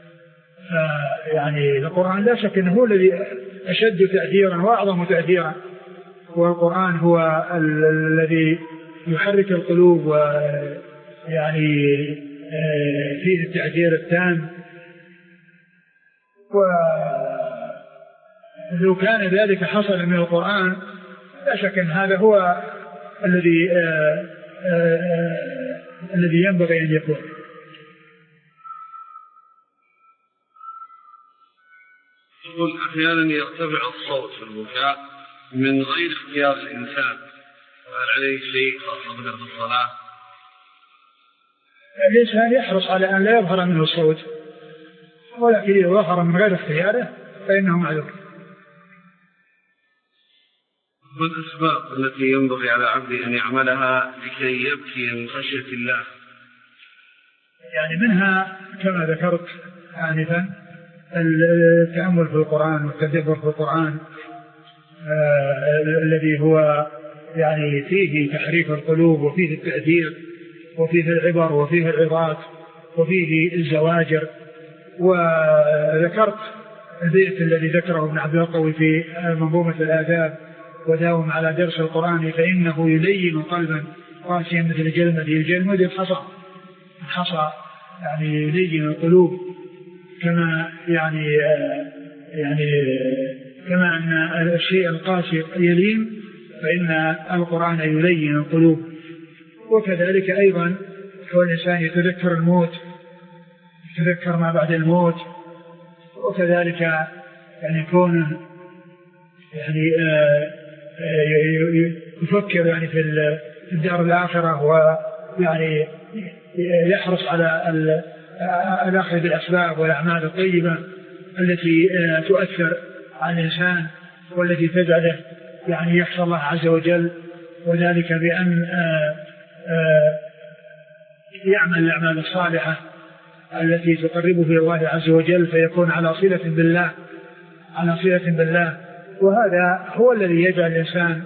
يعني القرآن لا شك أنه هو الذي أشد تأثيرا وأعظم تأثيرا، والقرآن هو الذي يحرك القلوب ويعني فيه التأثير التام. ولو كان ذلك حصل من القرآن لا شك أن هذا هو الذي ينبغي أن يكون. يقول: أحيانا يرتفع الصوت في البكاء من غير اختيار الإنسان، وهل عليه شيء خاصة بالصلاة؟ الإنسان يحرص على أن لا يظهر منه الصوت، ولكن إذا ظهر من غير اختياره فإنه معذور. ما الأسباب التي ينبغي على عبد أن يعملها لكي يبكي من خشية الله؟ يعني منها كما ذكرت آنفا التأمل في القرآن والتدبر في القرآن الذي هو يعني فيه تحريك القلوب وفيه التأثير وفيه العبر وفيه العظات وفيه الزواجر. وذكرت البيت الذي ذكره ابن عبد القوي في منظومة الآداب: وداوم على درس القرآن فإنه يلين قلبا قاسيا مثل الجلمد. الجلمد الحصى يعني يلين القلوب، كما كما أن الشيء القاسي يلين، فإن القرآن يلين القلوب. وكذلك أيضا كون الإنسان يتذكر الموت، يتذكر ما بعد الموت، وكذلك يعني كونه يعني يفكر يعني في الدار الآخرة، ويعني يحرص على الأخذ بالأسباب والأعمال الطيبة التي تؤثر على الإنسان والتي تجعله يعني يخشى الله عز وجل، وذلك بأن يعمل الأعمال الصالحة التي تقربه إلى الله عز وجل، فيكون على صلة بالله. وهذا هو الذي يجعل الإنسان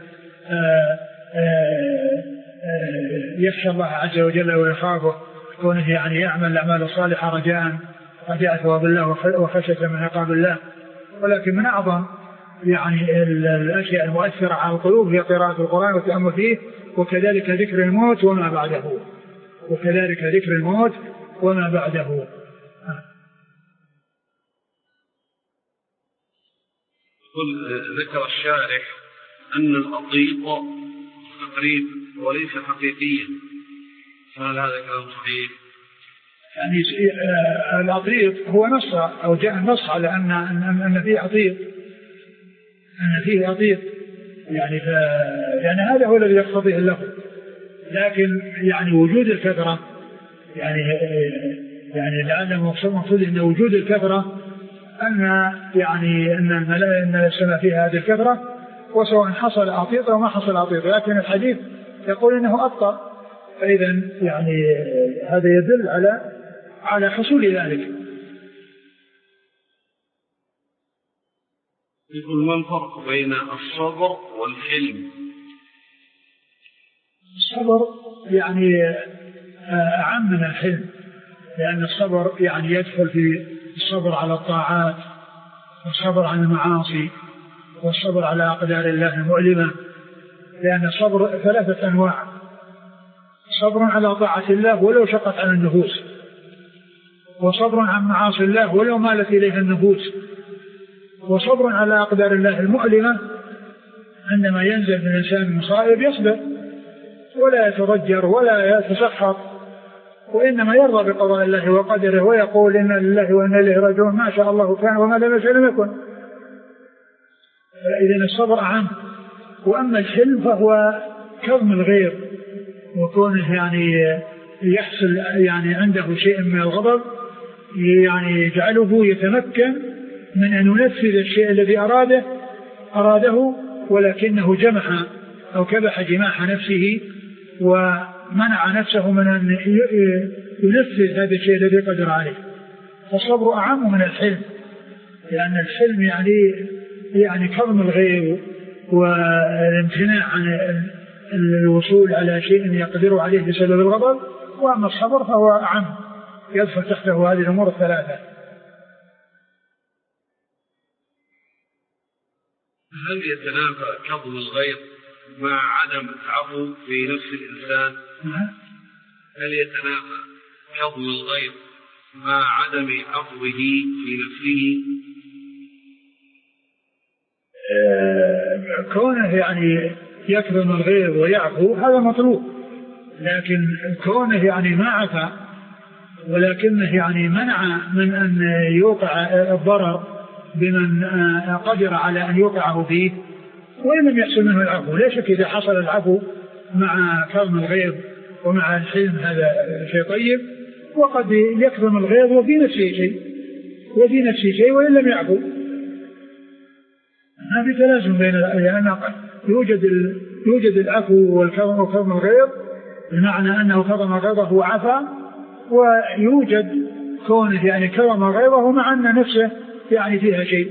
يخشى الله عز وجل ويخافه، كونه يعني يعمل الأعمال الصالحة رجاء ثواب الله وخشية من عقاب الله. ولكن من أعظم يعني الأشياء المؤثرة على القلوب هي قراءة القرآن والتأمل فيه، وكذلك ذكر الموت وما بعده. ذكر الشارح أن الأطيق تقريب وليس حقيقيا، فهل هذا كلام صحيح؟ يعني الأطيق هو نص أو جاء النص على أن فيه أطيق، يعني هذا هو الذي يقتضيه اللفظ. لكن يعني وجود الكثرة يعني لعله مقصود أن وجود الكثرة أن الملائكة أن السماء فيها هذه الكثرة، وسواء حصل أطيق أو ما حصل أطيق، لكن الحديث يقول إنه أبطأ، فإذا يعني هذا يدل على حصول ذلك. يقول: ما الفرق بين الصبر والحلم؟ الصبر يعني أعم من الحلم، لأن الصبر يعني يدخل في الصبر على الطاعات، والصبر عن المعاصي، والصبر على أقدار الله المؤلمة، لأن الصبر 3 أنواع: صبر على طاعة الله ولو شقت على النفوس، وصبر عن معاصي الله ولو مالت إليه النفوس، وصبر على أقدار الله المؤلمة عندما ينزل من الإنسان مصائب يصبر ولا يتضجر ولا يتسخط، وإنما يرضى بقضاء الله وقدره ويقول إن لله وإنا إليه راجعون، ما شاء الله كان وما لم يشأ لم يكن. إذن الصبر أعم. وأما الحلم فهو كظم الغيظ، وكونه يعني يحصل يعني عنده شيء من الغضب يعني يجعله يتمكن من أن ينفذ الشيء الذي أراده، ولكنه جمح أو كبح جماح نفسه ومنع نفسه من أن ينفذ هذا الشيء الذي قدر عليه. فالصبر أعم من الحلم، لأن الحلم يعني كظم الغيظ والامتناع عن الوصول على شيء يقدر عليه بسبب الغضب. وأما الصبر فهو أعم، يدخل تحته هذه الأمور 3. هل يتنافى كظم الغيظ مع عدم العفو في نفس الإنسان؟ هل يتنافى كظم الغيظ مع عدم عفوه في نفسه؟ كونه يعني يكظم الغيظ ويعفو هذا مطلوب، لكن كونه يعني ما عفا ولكنه يعني منع من أن يوقع الضرر بمن قدر على أن يوقعه فيه، وإن لم يحصل منه العفو. لا شك إذا حصل العفو مع كظم الغيظ ومع الحلم هذا شيء طيب، وقد يكظم الغيظ وفي نفسه شيء وإن لم يعفو. ما في تلازم بين، لأن يوجد العفو وكظم الغيظ بمعنى أنه كظم غيظه وعفا، ويوجد كونه يعني كظم غيظه مع أن نفسه يعني فيها شيء.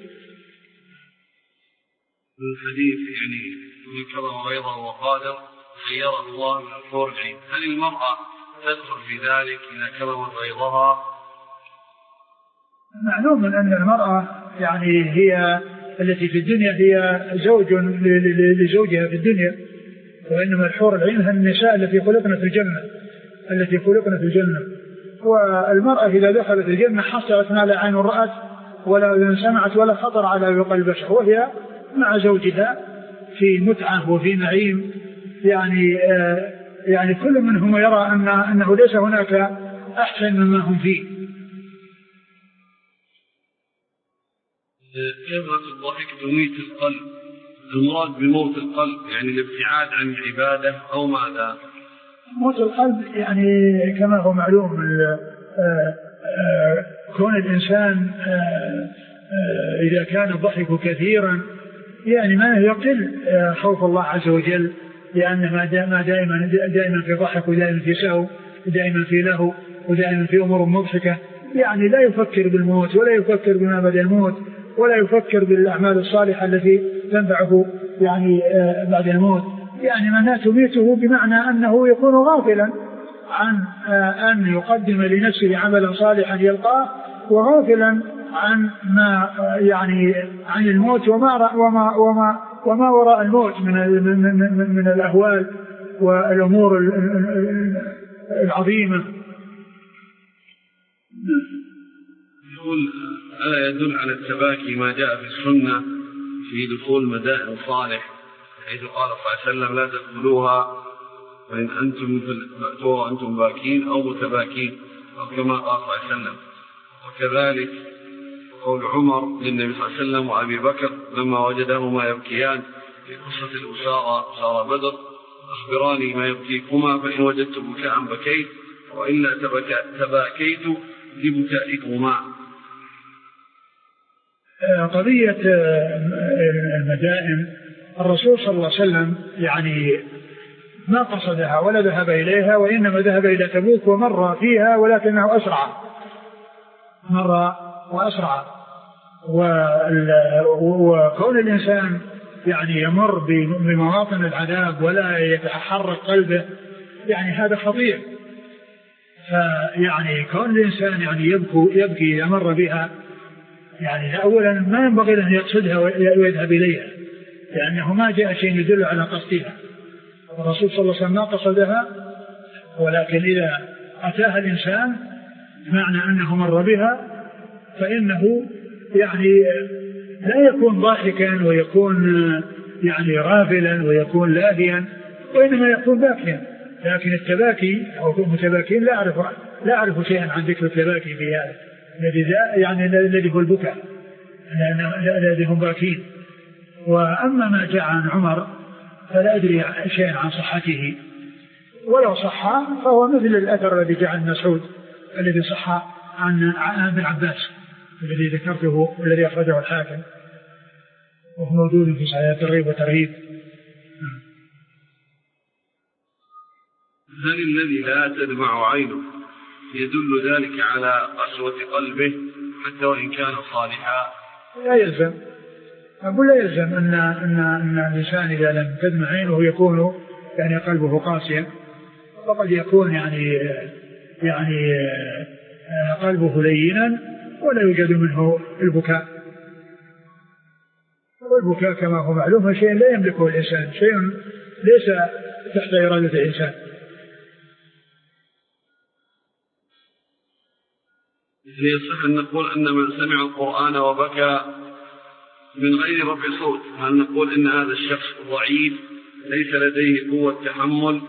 الحديث يعني من كظم غيظه وقادر خيره الله من الحور العين، هل المرأة تدخل في ذلك إذا كظمت غيظها؟ معلوم أن المرأة يعني هي التي في الدنيا هي زوج لزوجها في الدنيا، وإنما الحور العين هي النساء التي خلقنا في الجنة. والمرأة إذا دخلت الجنة حصلت ما لا عين رأت ولا أذن سمعت ولا خطر على قلب بشر، وهي مع زوجها في متعة وفي نعيم. يعني كل منهم يرى أنه ليس هناك أحسن مما هم فيه. كثرة الضحك تميت القلب، المراد بموت القلب يعني الابتعاد عن العبادة أو ماذا؟ موت القلب يعني كما هو معلوم كون الإنسان إذا كان الضحك كثيرا يعني ما يقل خوف الله عز وجل، لأن ما دائما في ضحك ودائما في سهو ودائما في لهو ودائما في أمور مضحكة، يعني لا يفكر بالموت ولا يفكر بما بعد الموت ولا يفكر بالأعمال الصالحة التي تنفعه يعني بعد الموت. يعني ما تميته بمعنى أنه يكون غافلا عن أن يقدم لنفسه عملا صالحا يلقاه، وغافلا عن ما يعني عن الموت وما وراء الموت من الأهوال والأمور العظيمة. يقول ألا يدل على التباكي ما جاء في السنة في دخول مدائن صالح، حيث قال صلى الله عليه وسلم لا تدخلوها وإن أنتم باكين أو متباكين، أو كما قال صلى الله عليه وسلم. وكذلك قول عمر للنبي صلى الله عليه وسلم وأبي بكر لما وجدهما يبكيان في قصة الأسارى بدر: أخبراني ما يبكيكما فإن وجدت بكاء بكيت وإلا تباكيت لبكائكما. قضية المدائن الرسول صلى الله عليه وسلم يعني ما قصدها ولا ذهب إليها، وإنما ذهب إلى تبوك ومر فيها، ولكنه مر وأسرع. وكون الإنسان يعني يمر بمواطن العذاب ولا يتحرك قلبه يعني هذا خطير. فيعني كون الإنسان يعني يبكي يمر بها يعني أولا ما ينبغي أن يقصدها ويذهب إليها، لأنه ما جاء شيء يدل على قصدها. الرسول صلى الله عليه وسلم ما قصدها، ولكن إذا أتاها الإنسان معنى أنه مر بها فإنه يعني لا يكون ضاحكا ويكون يعني غافلا ويكون لاهيا، وإنما يكون باكيا. لكن التباكي أو المتباكين لا أعرف شيئا عن ذكر التباكي في هذا يعني الذي هو البكاء الذي هم باكين. وأما ما جاء عن عمر فلا أدري شيئا عن صحته، ولو صح فهو مثل الأثر الذي جاء عن مسعود الذي صح عن ابن عباس الذي ذكرته والذي أخرجه الحاكم وهو موجود في صحيح الترغيب والترهيب. هل الذي لا تدمع عينه يدل ذلك على قسوة قلبه حتى وإن كان صالحا؟ لا يلزم. أقول لا يلزم أن الإنسان إذا لم تدمع عينه يكون يعني قلبه قاسيا، فقد يكون يعني قلبه لينا ولا يوجد منه البكاء. والبكاء كما هو معلوم شيء لا يملكه الإنسان، شيء ليس تحت إرادة الإنسان. يصح أن نقول أن من سمع القرآن وبكى من غير رفع صوت، هل نقول إن هذا الشخص ضعيف ليس لديه قوة تحمل؟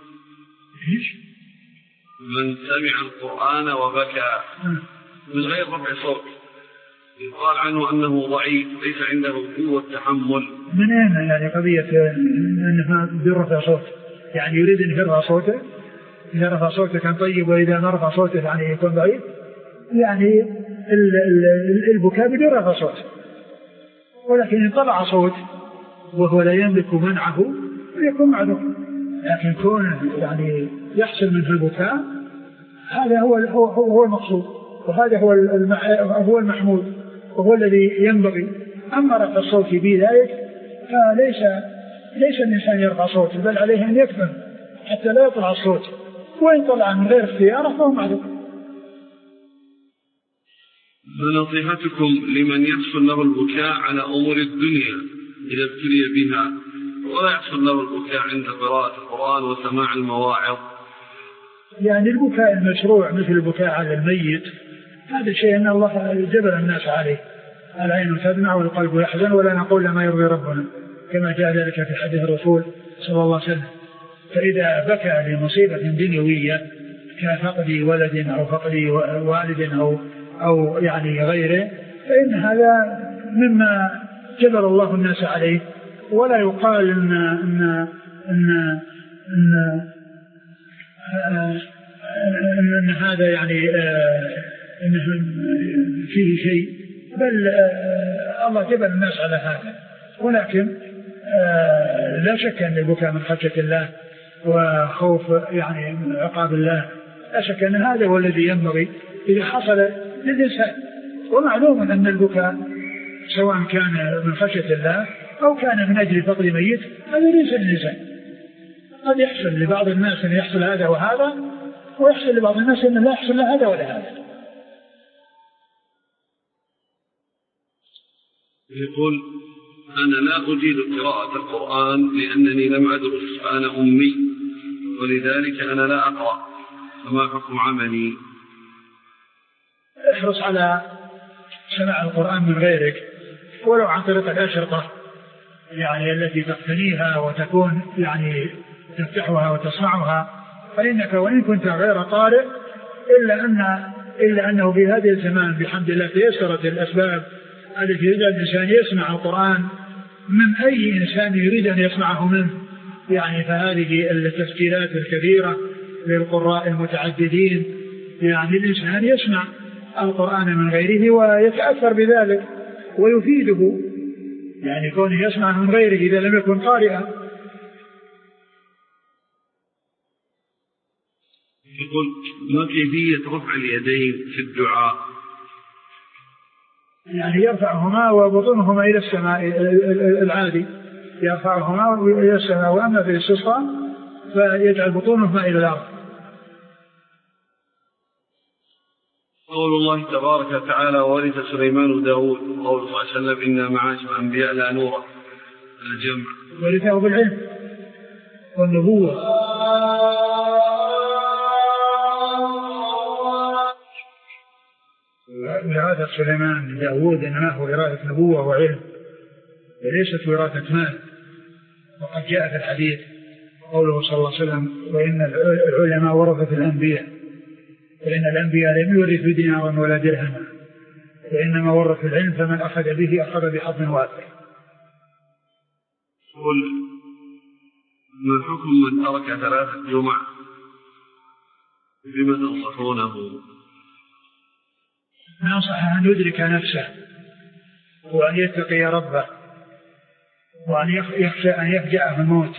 من سمع القرآن وبكى من غير رفع صوت يقال عنه أنه ضعيف ليس عنده قوة تحمل. من أين يعني قضية أنها برفع صوت؟ يعني يريد أن يرفع صوته، إذا رفع صوته كان طيب وإذا ما رفع صوته يعني يكون ضعيف. يعني البكاء بدون رفع صوت، ولكن إن طلع صوت وهو لا يملك منعه يكون معذور. لكن كونه يعني يحصل منه البكاء هذا هو المقصود، وهذا هو المحمود وهو الذي ينبغي. أما رفع الصوت بذلك فليس الإنسان يرفع صوت، بل عليه أن يكتم حتى لا يطلع الصوت، وإن طلع من غير اختياره فهو معذور. فنصيحتكم لمن يحصل له البكاء على أمور الدنيا إذا ابتلي بها ولا يحصل له البكاء عند قراءة القرآن وسماع المواعظ؟ يعني البكاء المشروع مثل البكاء على الميت هذا شيء أن الله جبل الناس عليه، العين تدمع والقلب يحزن ولا نقول ما يرضي ربنا كما جاء ذلك في حديث الرسول صلى الله عليه وسلم. فإذا بكى لمصيبة دنيوية كفقد ولد أو فقد والد أو يعني غيره فإن هذا مما جبل الله الناس عليه، ولا يقال إن هذا يعني إنه فيه شيء، بل الله جبل الناس على هذا. ولكن لا شك أن البكاء من خشية الله وخوف يعني من عقاب الله، لا شك أن هذا هو الذي ينبغي إذا حصل للإنسان. ومعلوم أن البكاء سواء كان من خشية الله أو كان من أجل فقد ميت هذا ليس للإنسان. قد يحصل لبعض الناس أن يحصل هذا وهذا، ويحصل لبعض الناس أن لا يحصل هذا ولا هذا. يقول أنا لا أجيد قراءة القرآن لأنني لم أدرس فأنا أمي ولذلك أنا لا أقرأ، فما حكم عملي؟ احرص على سماع القرآن من غيرك ولو عن طريق الأشرطة يعني التي تقتنيها وتكون يعني تفتحها وتصنعها، فإنك وإن كنت غير قارئ إلا أنه في هذه الزمان بحمد الله تيسرت الأسباب التي يريد الإنسان يسمع القرآن من أي إنسان يريد أن يسمعه منه. يعني فهذه التسجيلات الكثيرة للقراء المتعددين يعني الإنسان يسمع القرآن من غيره ويتأثر بذلك ويفيده، يعني كونه يسمع من غيره إذا لم يكن قارئا. يقول ما كيفية رفع اليدين في الدعاء؟ يعني يرفعهما وبطونهما إلى السماء العادي، يرفعهما إلى السماء، وأما في الاستسقاء فيجعل بطونهما إلى الأرض. قول الله تبارك وتعالى ورث سليمان داود، قول صلى الله عليه وسلم إنا معاشر الأنبياء لا نورث، الجمع ورثه بالعلم والنبوة. وراثة سليمان داود إنما هو وراثة نبوة وعلم وليست وراثة مال. وقد جاء في الحديث قوله صلى الله عليه وسلم وإن العلماء ورثة الأنبياء، وإن الأنبياء لم يورثوا دينارا ولا درهما، وإنما ورثوا العلم فمن أخذ به أخذ بحظ وافر. قل ما حكم من ترك 3 جمع؟ بما تنصحونه؟ ننصح أن يدرك نفسه وأن يتقي ربه وأن يخشى أن يفجأه الموت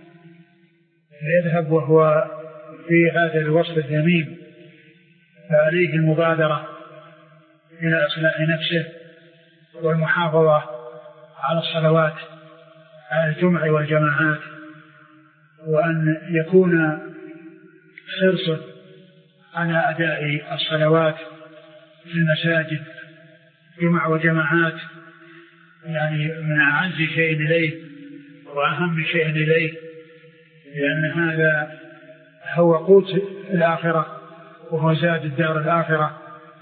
فيذهب وهو في هذا الوصف الذميم، فعليه المبادرة إلى إصلاح نفسه والمحافظة على الصلوات على الجمع والجماعات، وأن يكون حرصه على أداء الصلوات في المساجد جمع وجماعات، يعني من أعز شيء إليه وأهم شيء إليه، لأن هذا هو قوت الآخرة وهو زاد الدار الآخرة،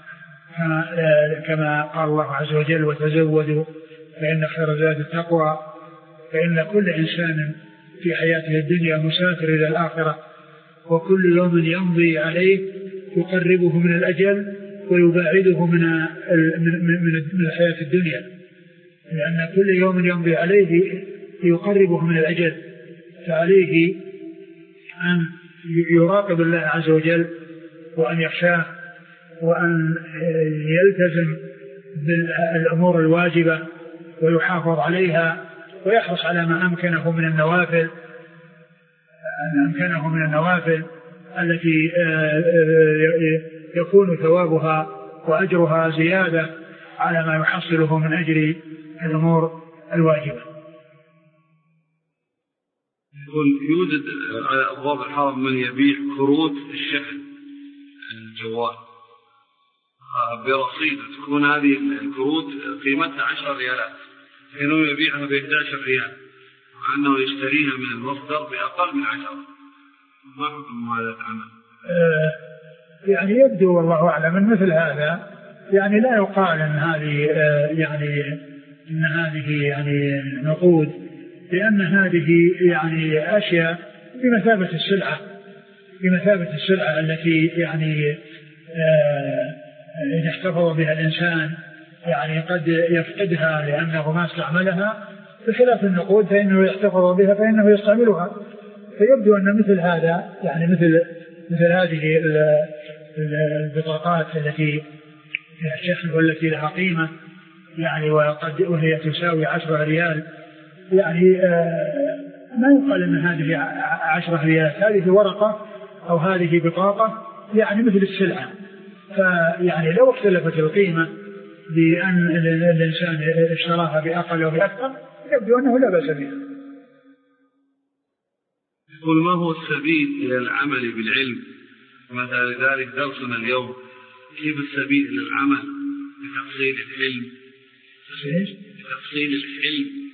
كما قال الله عز وجل وتزودوا فإن خير زاد التقوى، فإن كل إنسان في حياته الدنيا مسافر إلى الآخرة، وكل يوم يمضي عليه يقربه من الأجل ويباعده من الحياة الدنيا، لأن كل يوم يمضي عليه يقربه من الأجل، فعليه أن يراقب الله عز وجل وأن يخشاه وأن يلتزم بالأمور الواجبة ويحافظ عليها ويحرص على ما أمكنه من النوافل التي يكون ثوابها وأجرها زيادة على ما يحصله من أجر الأمور الواجبة. يقول يوجد على أبواب الحرم من يبيع كروت الشحن الجوال برصيد، تكون هذه الكروت قيمتها 10 ريالات، إنه يبيعها ب11 ريال مع أنه يشتريها من المصدر بأقل من 10. ما حكم هذا العمل؟ يعني يبدو والله أعلم من مثل هذا يعني لا يقال أن هذه يعني نقود، لأن هذه يعني أشياء بمثابة السلعة التي يعني إذا احتفظ بها الإنسان يعني قد يفقدها لأنه ما استعملها، بخلاف النقود فإنه يحتفظ بها فإنه يستعملها. فيبدو أن مثل هذا يعني مثل هذه البطاقات التي والتي لها قيمة يعني وهي تساوي 10 ريال، يعني ما يقال أن هذه 10 ريال، هذه ورقة أو هذه بطاقة يعني مثل السلعة. فيعني لو اختلفت القيمة بأن الإنسان اشتراها بأقل أو بأكثر يبدو أنه لا بأس بها. يقول: ما هو السبيل إلى العمل بالعلم؟ مثلا ذلك درسنا اليوم، كيف السبيل إلى العمل بتفصيل العلم؟ بتفصيل العلم.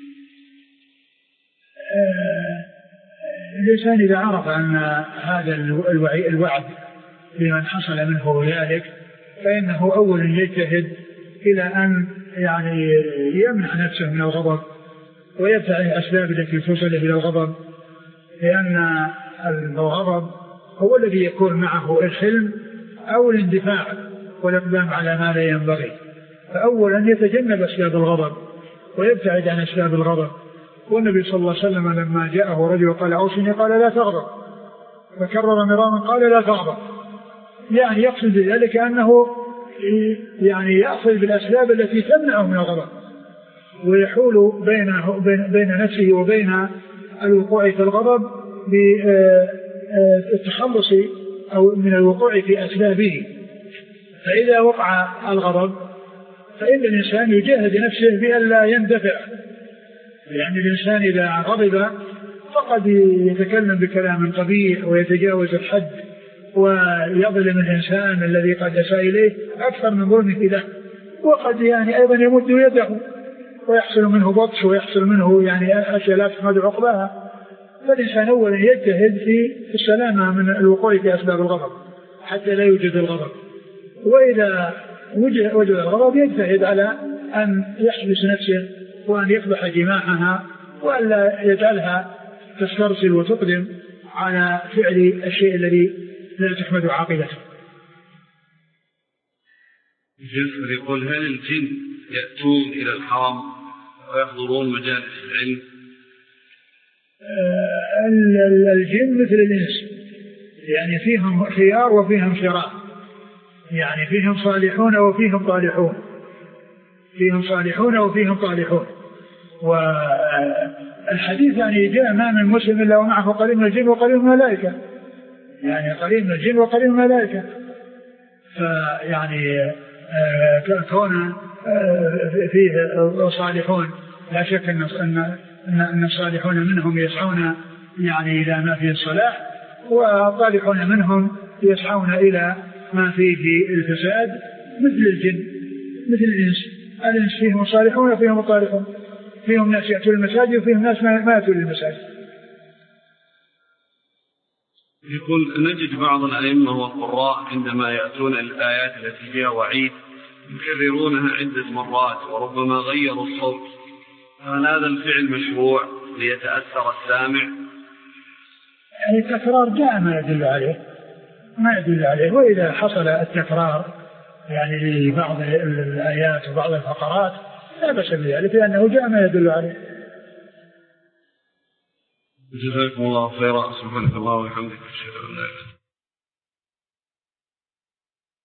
الإنسان إذا عرف أن هذا الوعد لمن حصل منه ذلك فإنه أولا يجتهد إلى أن يعني يمنع نفسه من الغضب ويبتعد الأسباب التي توصل إلى الغضب، لأن الغضب هو الذي يكون معه الحلم أو الاندفاع والإقدام على ما لا ينبغي. فأولا يتجنب أسباب الغضب ويبتعد عن أسباب الغضب. والنبي صلى الله عليه وسلم لما جاءه رجل قال: أوصني، قال: لا تغضب، فكرر مرارا قال: لا تغضب. يعني يقصد ذلك أنه يعني يأخذ بالأسباب التي تمنعه من الغضب ويحول بين نفسه وبين الوقوع في الغضب بالتخلص أو من الوقوع في أسبابه. فإذا وقع الغضب فإن الإنسان يجاهد نفسه بأن لا يندفع، لأن الإنسان إذا غضب فقد يتكلم بكلام قبيح ويتجاوز الحد ويظلم الإنسان الذي قد أساء إليه أكثر من ظلمه له، وقد يعني أيضا يمد يده ويحصل منه بطش ويحصل منه يعني أشياء لا تحمد عقباها. فالإنسان أولا يجتهد في السلامة من الوقوع في أسباب الغضب حتى لا يوجد الغضب، وإذا وجد الغضب يجتهد على أن يحبس نفسه وأن يقبح جماحها وأن لا يجعلها تسترسل وتقدم على فعل الشيء الذي لا تحمد عاقبته. يقول: هل الجن يأتون إلى الحرم ويحضرون مجالس العلم؟ الجن مثل الإنس، يعني فيهم خيار وفيهم شرار، يعني فيهم صالحون وفيهم طالحون، فيهم صالحون وفيهم طالحون. والحديث يعني جاء ما من مسلم إلا ومعه قليل من الجن وقليل من الملائكة، يعني قليل من الجن وقليل من الملائكة. فيعني كون فيه صالحون لا شك أن الصالحون منهم يسعون يعني إلى ما فيه الصلاح، والطالحون منهم يسعون إلى ما فيه الفساد، مثل الجن مثل الإنس. الإنس فيهم صالحون وفيهم طالحون، فيهم ناس يأتون المساجد وفيهم ناس ما يأتون المساجد. يقول: نجد بعض الأئمة والقراء عندما يأتون الآيات التي فيها وعيد يكررونها عدة مرات وربما غيروا الصوت، هل هذا الفعل مشروع ليتأثر السامع؟ يعني التكرار جاء ما يدل عليه، وإذا حصل التكرار يعني لبعض الآيات وبعض الفقرات لا بأس بذلك لأنه جاء ما يدل عليه. جزاكم الله خيرا. سبحانك اللهم وبحمدك.